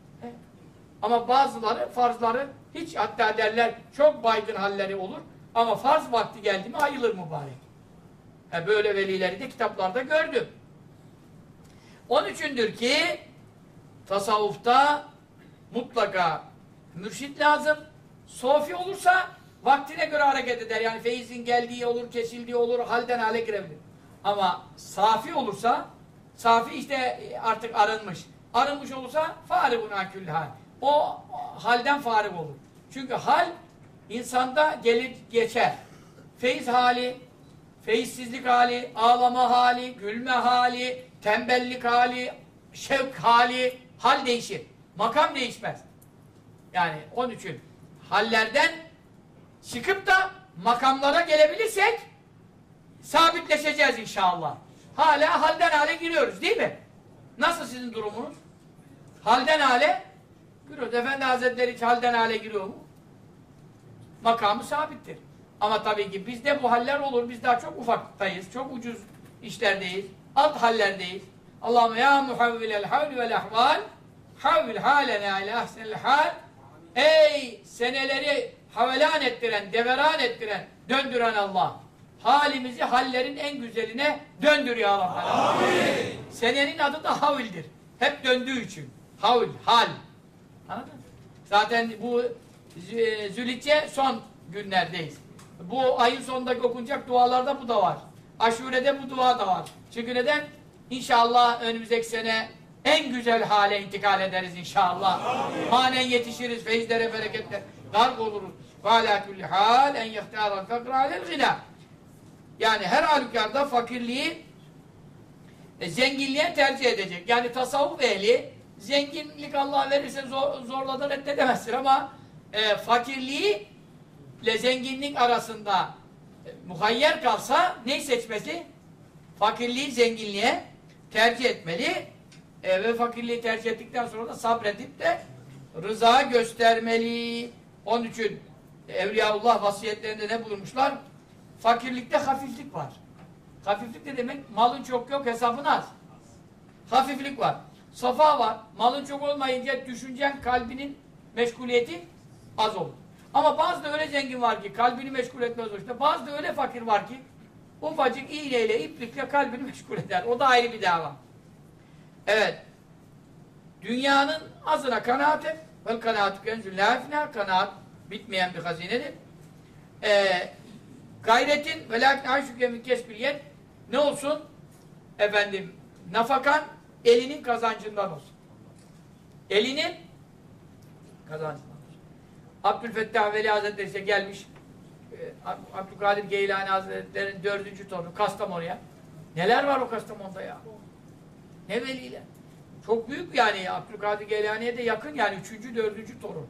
Ama bazıları farzları hiç, hatta derler çok baygın halleri olur ama farz vakti geldi mi ayılır mübarek. Böyle velileri de kitaplarda gördüm. Onun içindir ki tasavvufta mutlaka mürşit lazım. Sofi olursa vaktine göre hareket eder. Yani feyizin geldiği olur, kesildiği olur, halden hale girebilir. Ama safi olursa, safi işte artık arınmış. Arınmış olursa fâribun an külli hal. O halden fârib olur. Çünkü hal insanda gelir geçer. Feyiz hali, feyizsizlik hali, ağlama hali, gülme hali, tembellik hali, şevk hali, hal değişir. Makam değişmez. Yani onun için hallerden çıkıp da makamlara gelebilirsek sabitleşeceğiz inşallah. Hala halden hale giriyoruz değil mi? Nasıl sizin durumunuz? Halden hale giriyoruz. Efendi Hazretleri hiç halden hale giriyor mu? Makamı sabittir. Ama tabii ki bizde bu haller olur. Biz daha çok ufaktayız. Çok ucuz işlerdeyiz. Alt hallerdeyiz. Allahümme ya muhavvilel havli vel ahval havvil halena ile ahsenil hal. Ey seneleri havelan ettiren, deveran ettiren, döndüren Allah. Halimizi hallerin en güzeline döndür ya Rabbi. Amin. Senenin adı da havildir. Hep döndüğü için. Havil, hal. Anladın mı? Zaten bu Zülhicce son günlerdeyiz. Bu ayın sonundaki okunacak dualarda bu da var. Aşure'de bu dua da var. Çünkü neden? İnşallah önümüzdeki sene en güzel hale intikal ederiz inşallah. Amin. Manen yetişiriz, feyizlere, bereketler, garg oluruz. Ve alâ külli hâl en yehtâral fekra alel gınâ. Yani her halükarda fakirliği zenginliğe tercih edecek. Yani tasavvuf ehli zenginlik Allah verirse zorla da reddedemezsin ama fakirliği ile zenginlik arasında muhayyer kalsa neyi seçmesi? Fakirliği zenginliğe tercih etmeli ve fakirliği tercih ettikten sonra da sabredip de rıza göstermeli. Onun için Evliyaullah vasiyetlerinde ne bulunmuşlar? Fakirlikte hafiflik var. Hafiflik de demek malın çok yok, hesabın az. hafiflik var. Safa var. Malın çok olmayınca düşüncen, kalbinin meşguliyeti az olur. Ama bazı da öyle zengin var ki kalbini meşgul etmez hoşta. Bazı da öyle fakir var ki ufacık iğneyle, iplikle kalbini meşgul eder. O da ayrı bir dava. Evet. Dünyanın azına kanaat et. Vel kanaatü kenzül lâfina. Kanaat bitmeyen bir hazinedir. Gayretin ve lâkin aşüke min kesbil yed ne olsun? Efendim, nafakan elinin kazancından olsun. Elinin kazancından olsun. Abdülfettah Veli Hazretleri ise gelmiş Abdülkadir Geylani Hazretleri'nin 4. torunu Kastamonu'ya. Neler var o Kastamonu'da ya? Ne veliler? Çok büyük yani Abdülkadir Geylani'ye de yakın yani 3. 4. torun.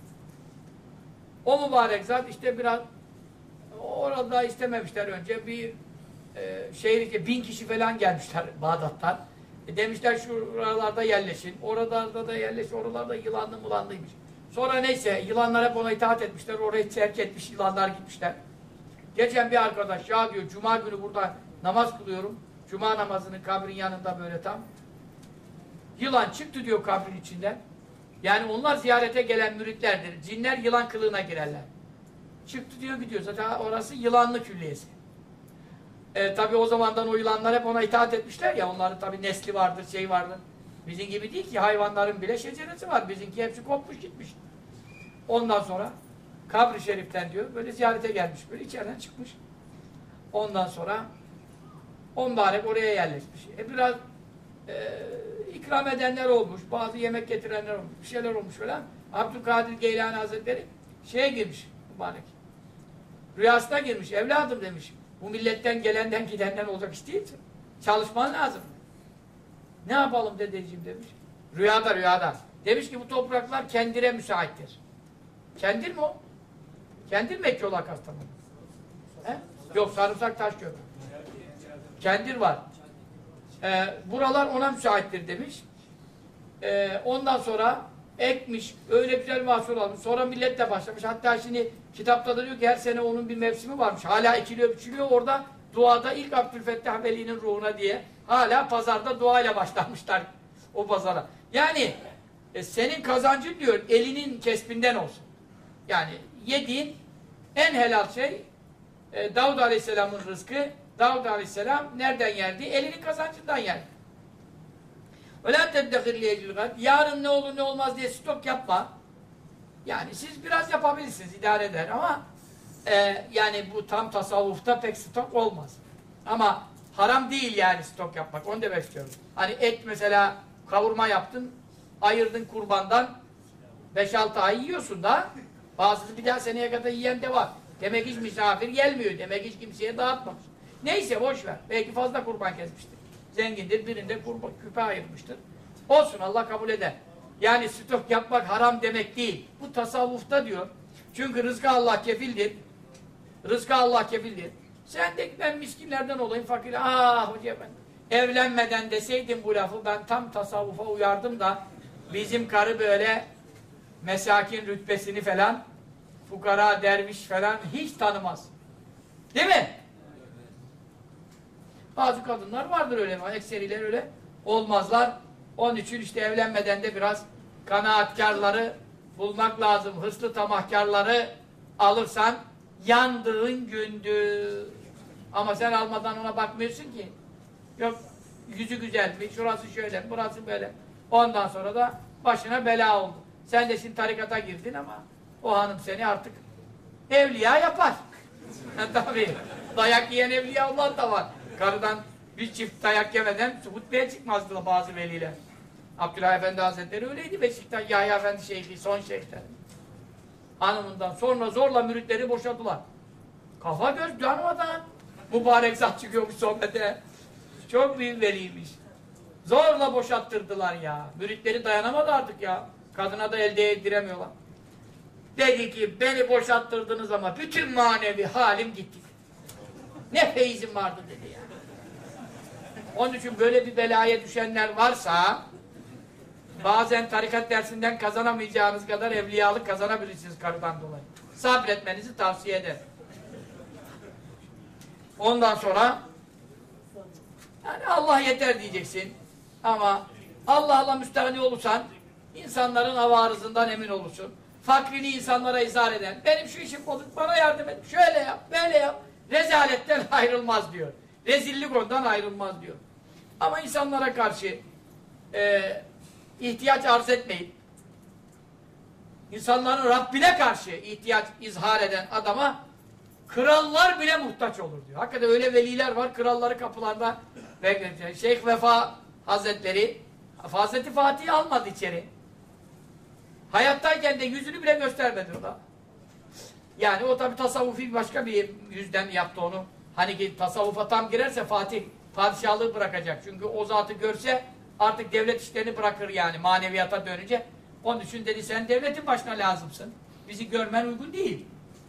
O mübarek zat işte biraz orada istememişler önce bir şehirde 1000 kişi falan gelmişler Bağdat'tan. Demişler şuralarda yerleşin, oralarda da yerleşin, oralarda yılanlı mılanlıymış. Sonra neyse yılanlar hep ona itaat etmişler, orayı terk etmiş yılanlar gitmişler. Geçen bir arkadaş ya diyor cuma günü burada namaz kılıyorum. Cuma namazının kabrin yanında böyle tam. Yılan çıktı diyor kabrin içinden. Yani onlar ziyarete gelen müritlerdir. Cinler yılan kılığına girerler. Çıktı diyor gidiyor. Zaten orası yılanlı külliyesi. Tabi o zamandan o yılanlar hep ona itaat etmişler ya. Onların tabi nesli vardır, şey vardır. Bizim gibi değil ki hayvanların bile şeceresi var. Bizimki hepsi kopmuş gitmiş. Ondan sonra kabri şeriften diyor böyle ziyarete gelmiş. Böyle içeriden çıkmış. Ondan sonra o mübarek oraya yerleşmiş. Biraz ikram edenler olmuş. Bazı yemek getirenler olmuş. Bir şeyler olmuş falan. Abdülkadir Geylani Hazretleri şeye girmiş mübarek. Rüyasına girmiş. Evladım demiş. Bu milletten gelenden gidenden olacak iş değil. Çalışman lazım. Ne yapalım dedeciğim demiş. Rüyada. Demiş ki bu topraklar kendire müsaittir. Kendir mi o? Kendir mi ekiyorlar Kastamonu? Yok sarımsak taş köprü. Kendir var. Buralar ona müsaittir demiş. Ondan sonra ekmiş. Öyle güzel mahsul almış. Sonra millet de başlamış. Hatta şimdi kitapta da diyor ki her sene onun bir mevsimi varmış. Hala ekiliyor, biçiliyor. Orada duada ilk Abdülfettah Veli'nin ruhuna diye hala pazarda duayla başlamışlar o pazara. Yani senin kazancın diyor elinin kesbinden olsun. Yani yediğin en helal şey Davud Aleyhisselam'ın rızkı. Davud Aleyhisselam nereden yerdi? Elinin kazancından yerdi. وَلَا تَدَّخِرْ لِيَجِلْغَدْ Yarın ne olur ne olmaz diye stok yapma. Yani siz biraz yapabilirsiniz, idare eder ama yani bu tam tasavvufta pek stok olmaz. Ama haram değil yani stok yapmak, onu demek istiyorum. Hani et mesela kavurma yaptın, ayırdın kurbandan 5-6 ay yiyorsun da bazısı bir daha seneye kadar yiyen de var. Demek hiç misafir gelmiyor, demek hiç kimseye dağıtmamış. Neyse boş ver, belki fazla kurban kesmiştir. Zengindir, birinde kurban küpe ayırmıştır. Olsun, Allah kabul eder. Yani stok yapmak haram demek değil. Bu tasavvufta diyor. Çünkü rızkı Allah kefildir. Rızkı Allah kefildir. Sen de ben miskinlerden olayım, fakir. Hoca ben evlenmeden deseydim bu lafı ben tam tasavvufa uyardım da bizim karı böyle mesakin rütbesini falan fukara, derviş falan hiç tanımaz. Değil mi? Bazı kadınlar vardır öyle, ekseriler öyle olmazlar. Onun için işte evlenmeden de biraz kanaatkarları bulmak lazım. Hırslı tamahkarları alırsan yandığın gündür. Ama sen almadan ona bakmıyorsun ki. Yok yüzü güzel mi, şurası şöyle, burası böyle. Ondan sonra da başına bela oldu. Sen de şimdi tarikata girdin ama o hanım seni artık evliya yapar. Tabii. Dayak yiyen evliya Allah da var. Karıdan bir çift dayak yemeden hutbeye çıkmazdı bazı veliler. Abdülhâ Efendi Hazretleri öyleydi. Beşiktaş Yahya Efendi Şeyhi, son şeyhler. Hanımından sonra zorla müritleri boşadılar. Kafa göz canmadan mübarek zat çıkıyormuş sohbete. Çok büyük veliymiş. Zorla boşattırdılar ya. Müritleri dayanamadı artık ya. Kadına da elde ettiremiyorlar. Dedi ki beni boşattırdınız ama bütün manevi halim gitti. Ne feyizim vardı dedi ya. Onun için böyle bir belaya düşenler varsa bazen tarikat dersinden kazanamayacağınız kadar evliyalık kazanabilirsiniz karıdan dolayı. Sabretmenizi tavsiye ederim. Ondan sonra yani Allah yeter diyeceksin. Ama Allah'la müstahni olursan insanların avarızından emin olursun. Fakrini insanlara izah eden, benim şu işim bozuk, bana yardım et, şöyle yap, böyle yap. Rezaletten ayrılmaz diyor. Rezillik ondan ayrılmaz diyor. Ama insanlara karşı ihtiyaç arz etmeyip, insanların Rabbine karşı ihtiyaç izhar eden adama krallar bile muhtaç olur diyor. Hakikaten öyle veliler var, kralları kapılarda bekletiyor. Şeyh Vefa Hazretleri Hazreti Fatih'i almadı içeri. Hayattayken de yüzünü bile göstermedi ona. Yani o tabi tasavvufi başka bir yüzden yaptı onu. Hani ki tasavvufa tam girerse Fatih padişahlığı bırakacak. Çünkü o zatı görse artık devlet işlerini bırakır yani maneviyata dönünce. Onun için dedi sen devletin başına lazımsın. Bizi görmen uygun değil.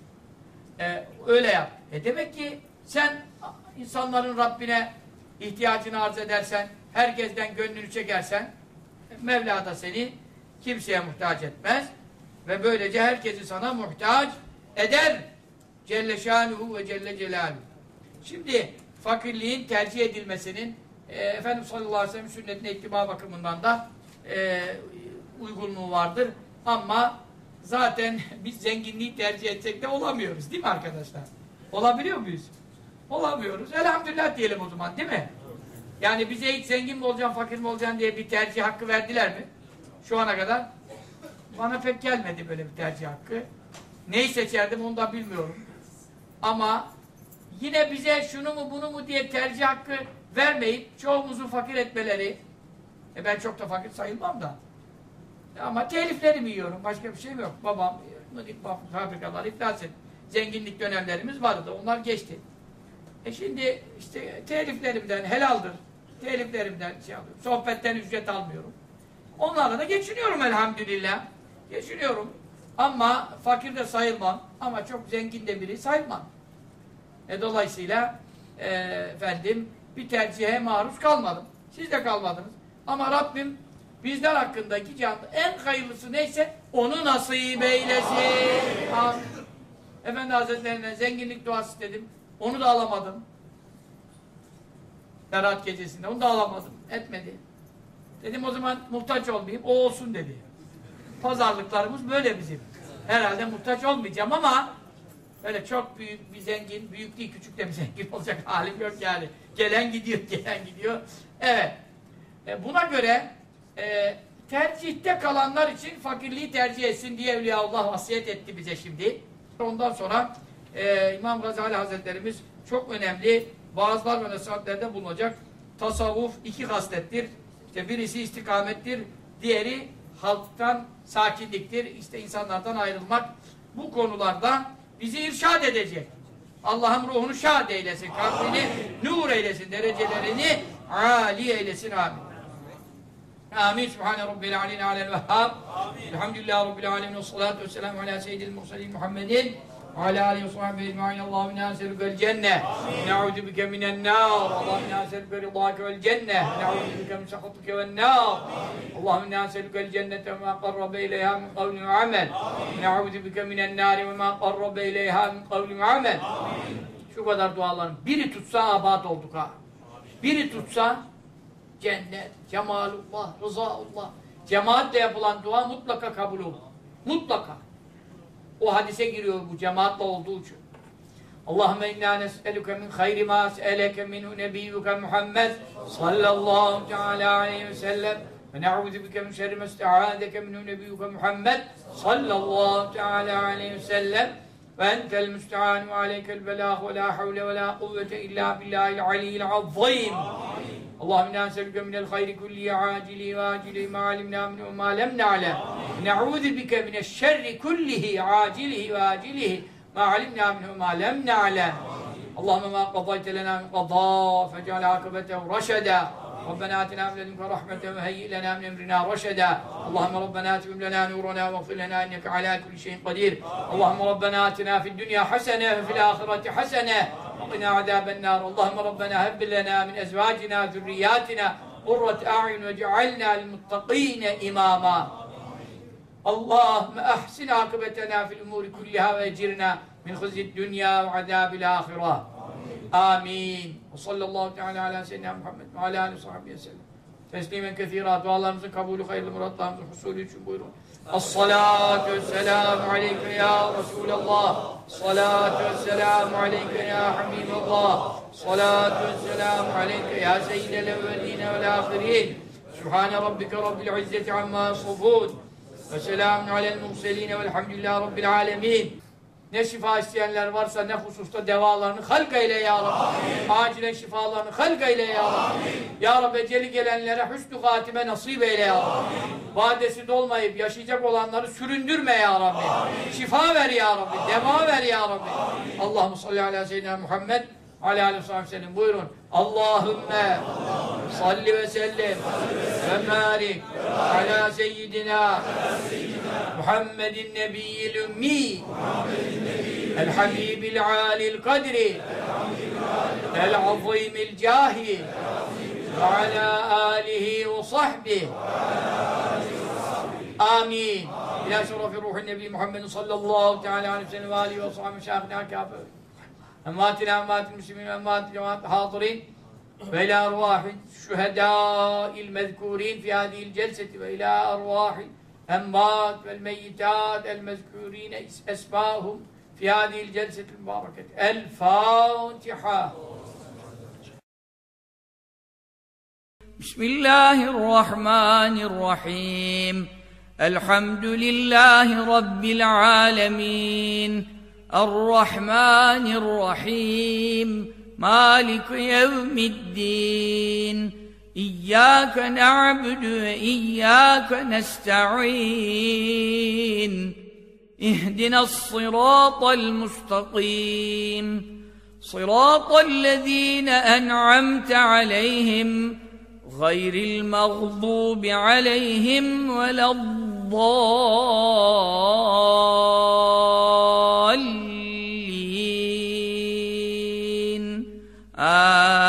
Öyle yap. Demek ki sen insanların Rabbine ihtiyacını arz edersen, herkesten gönlünü çekersen Mevla da seni kimseye muhtaç etmez ve böylece herkesi sana muhtaç eder. Celle şanuhu ve celle celaluhu. Şimdi fakirliğin tercih edilmesinin Efendimiz sallallahu aleyhi ve sellem sünnetine ittiba bakımından da uygunluğu vardır. Ama zaten biz zenginliği tercih etsek de olamıyoruz değil mi arkadaşlar? Olabiliyor muyuz? Olamıyoruz. Elhamdülillah diyelim o zaman değil mi? Yani bize hiç zengin mi olacaksın, fakir mi olacaksın diye bir tercih hakkı verdiler mi? Şu ana kadar bana pek gelmedi böyle bir tercih hakkı. Neyi seçerdim onu da bilmiyorum. Ama yine bize şunu mu bunu mu diye tercih hakkı vermeyip çoğumuzu fakir etmeleri, ben çok da fakir sayılmam da. Ama teliflerimi yiyorum. Başka bir şeyim yok. Babam fabrikalar iflas etti. Zenginlik dönemlerimiz vardı. Onlar geçti. Şimdi işte teliflerimden helaldir. Teliflerimden şey alıyorum. Sohbetten ücret almıyorum. Onlarla da geçiniyorum elhamdülillah. Geçiniyorum. Ama fakir de sayılmam. Ama çok zengin de biri sayılmam. Dolayısıyla efendim bir tercihe maruz kalmadım. Siz de kalmadınız. Ama Rabbim bizler hakkındaki canlı en hayırlısı neyse onu nasip eylesin. Amin. Efendi Hazretlerinden zenginlik duası istedim. Onu da alamadım. Berat gecesinde. Onu da alamadım. Etmedi. Dedim o zaman muhtaç olmayayım. O olsun dedi. Pazarlıklarımız böyle bizim. Herhalde muhtaç olmayacağım ama öyle çok büyük bir zengin, büyük değil küçük de bir zengin olacak halim yok yani. Gelen gidiyor, gelen gidiyor. Evet. Buna göre tercihte kalanlar için fakirliği tercih etsin diye Evliyaullah vasiyet etti bize şimdi. Ondan sonra İmam Gazali Hazretlerimiz çok önemli vaazlar ve nasihatlerde bulunacak. Tasavvuf iki haslettir. İşte birisi istikamettir, diğeri halktan sakinliktir. İşte insanlardan ayrılmak. Bu konularda bizi irşad edecek. Allah'ım ruhunu şad eylesin, kalbini nur eylesin, derecelerini âli eylesin. Amin. Amin. Sübhane Rabbil aleyhi alel vehhab. Elhamdülillahi Rabbil alemin. Ve salatu ve selamu ala seyyidil mursalin Muhammedin. Ve ala aleyhi ve sahibi ecma'in. Allahümme inna selükel cenne. Ne'udu bike minen nar. Allahümme inna selükel rıdâke vel cenne. Ne'udu bike min sakatike vel nar. Allahümme inna selükel cennete ve ma qarrabe ileyha min kavlin ve amel. Ne'udu bike minen nar ve ma qarrabe ileyha min kavlin ve amel. Şu kadar duaların biri tutsa abad olduk ha. Biri tutsa cennet, cemalullah, rızaullah. Cemaatle yapılan dua mutlaka kabul olur. Mutlaka. O hadise giriyor bu cemaatle olduğu için. Allahümme inna nes'eluke min hayri ma se'eleke minhu nebiyyuke Muhammed sallallahu teala aleyhi ve sellem ve ne'udhu bike min şerri ma ste'adeke minhu nebiyyuke Muhammed sallallahu teala aleyhi ve sellem ve entel müste'an ve aleykel belah ve la havle ve la kuvvete illa billahil aliyyil azzim. Allahümme inna nes'eluke minel hayri kulli acili ve acili ma alimna minhu ma lem na'lem. Ne'udhu bike mineşşerri kullihi acilihi ve acilihi ma alimna minhu ma lem na'lem. Allahümme ma qadayte lena min qada fec'al akibetehu raşeda. Rabbena atina min ledunke rahmeten ve heyyi lena min emrina raşeda. Allahümme Rabbena atmim lena nurana ve gfir lena inneke ala kulli şeyin kadir. Allahümme Rabbena atina fid dünya hasene ve fil ahireti hasene. وقنا عذاب النار اللهم ربنا هب لنا من أزواجنا ذرياتنا قرة أعين واجعلنا للمتقين إماما اللهم أحسن عاقبتنا في الأمور كلها وأجرنا من خزي الدنيا وعذاب الآخرة آمين وصلى الله تعالى على سيدنا محمد وعلى آله وصحبه وسلم teslimen kethira. Dualarımızın kabulü, hayırlı muratlarımızın husulü için buyurun. As-salatu vesselamu aleyke ya Resulallah. Salatu vesselamu aleyke ya Habiballah. Salatu vesselamu aleyke ya seyyidel evveline vel ahirin. Sübhane rabbike rabbil izzeti amma yasifun. Ve selamun alel murseline velhamdülillahi rabbil alemin. Ne şifa isteyenler varsa ne hususta devalarını halk eyle ya Rabbi. Acilen şifalarını halk eyle ya Rabbi. Ya Rabbi eceli gelenlere hüsnü hatime nasip eyle ya Rabbi. Vadesi dolmayıp yaşayacak olanları süründürme ya Rabbi. Şifa ver ya Rabbi. Deva ver ya Rabbi. Allahümme salli ala seyyidina Muhammed aleyhi ve sellem. Buyurun. Allahümme salli ve sellem ve barik ala seyyidina Muhammedin nebiyyil ümmi el habibil alil kadri el azimil cahi ve ala alihi ve sahbihi amin. İlâ şerefi ruhin nebi Muhammedin sallallahu teâlâ aleyhi ve sellem ve âlihi ve sahbihi şâhidâ kâfir emvâtil emvâtil müslümîn emvâtil cemâtil hâzirîn ve ilâ arvâhil şühedâil mezkûrîn fî hâdihil celseti ve ilâ arvâhil emvât vel meyyitât el mezkûrîne esmâhum fî hâdihil celsetil mübâreketi. El Fâtiha. Bismillahirrahmanirrahim. Elhamdülillahi Rabbil âlemîn. Errahmanirrahim. Mâlik yevmiddin. İyyâke na'budu ve iyyâke nesta'in. İhdinas-sirâtal mustakîm. Sirâtallezîne en'amte aleyhim gayril mağdûbi aleyhim veleddâllîn. Âmin.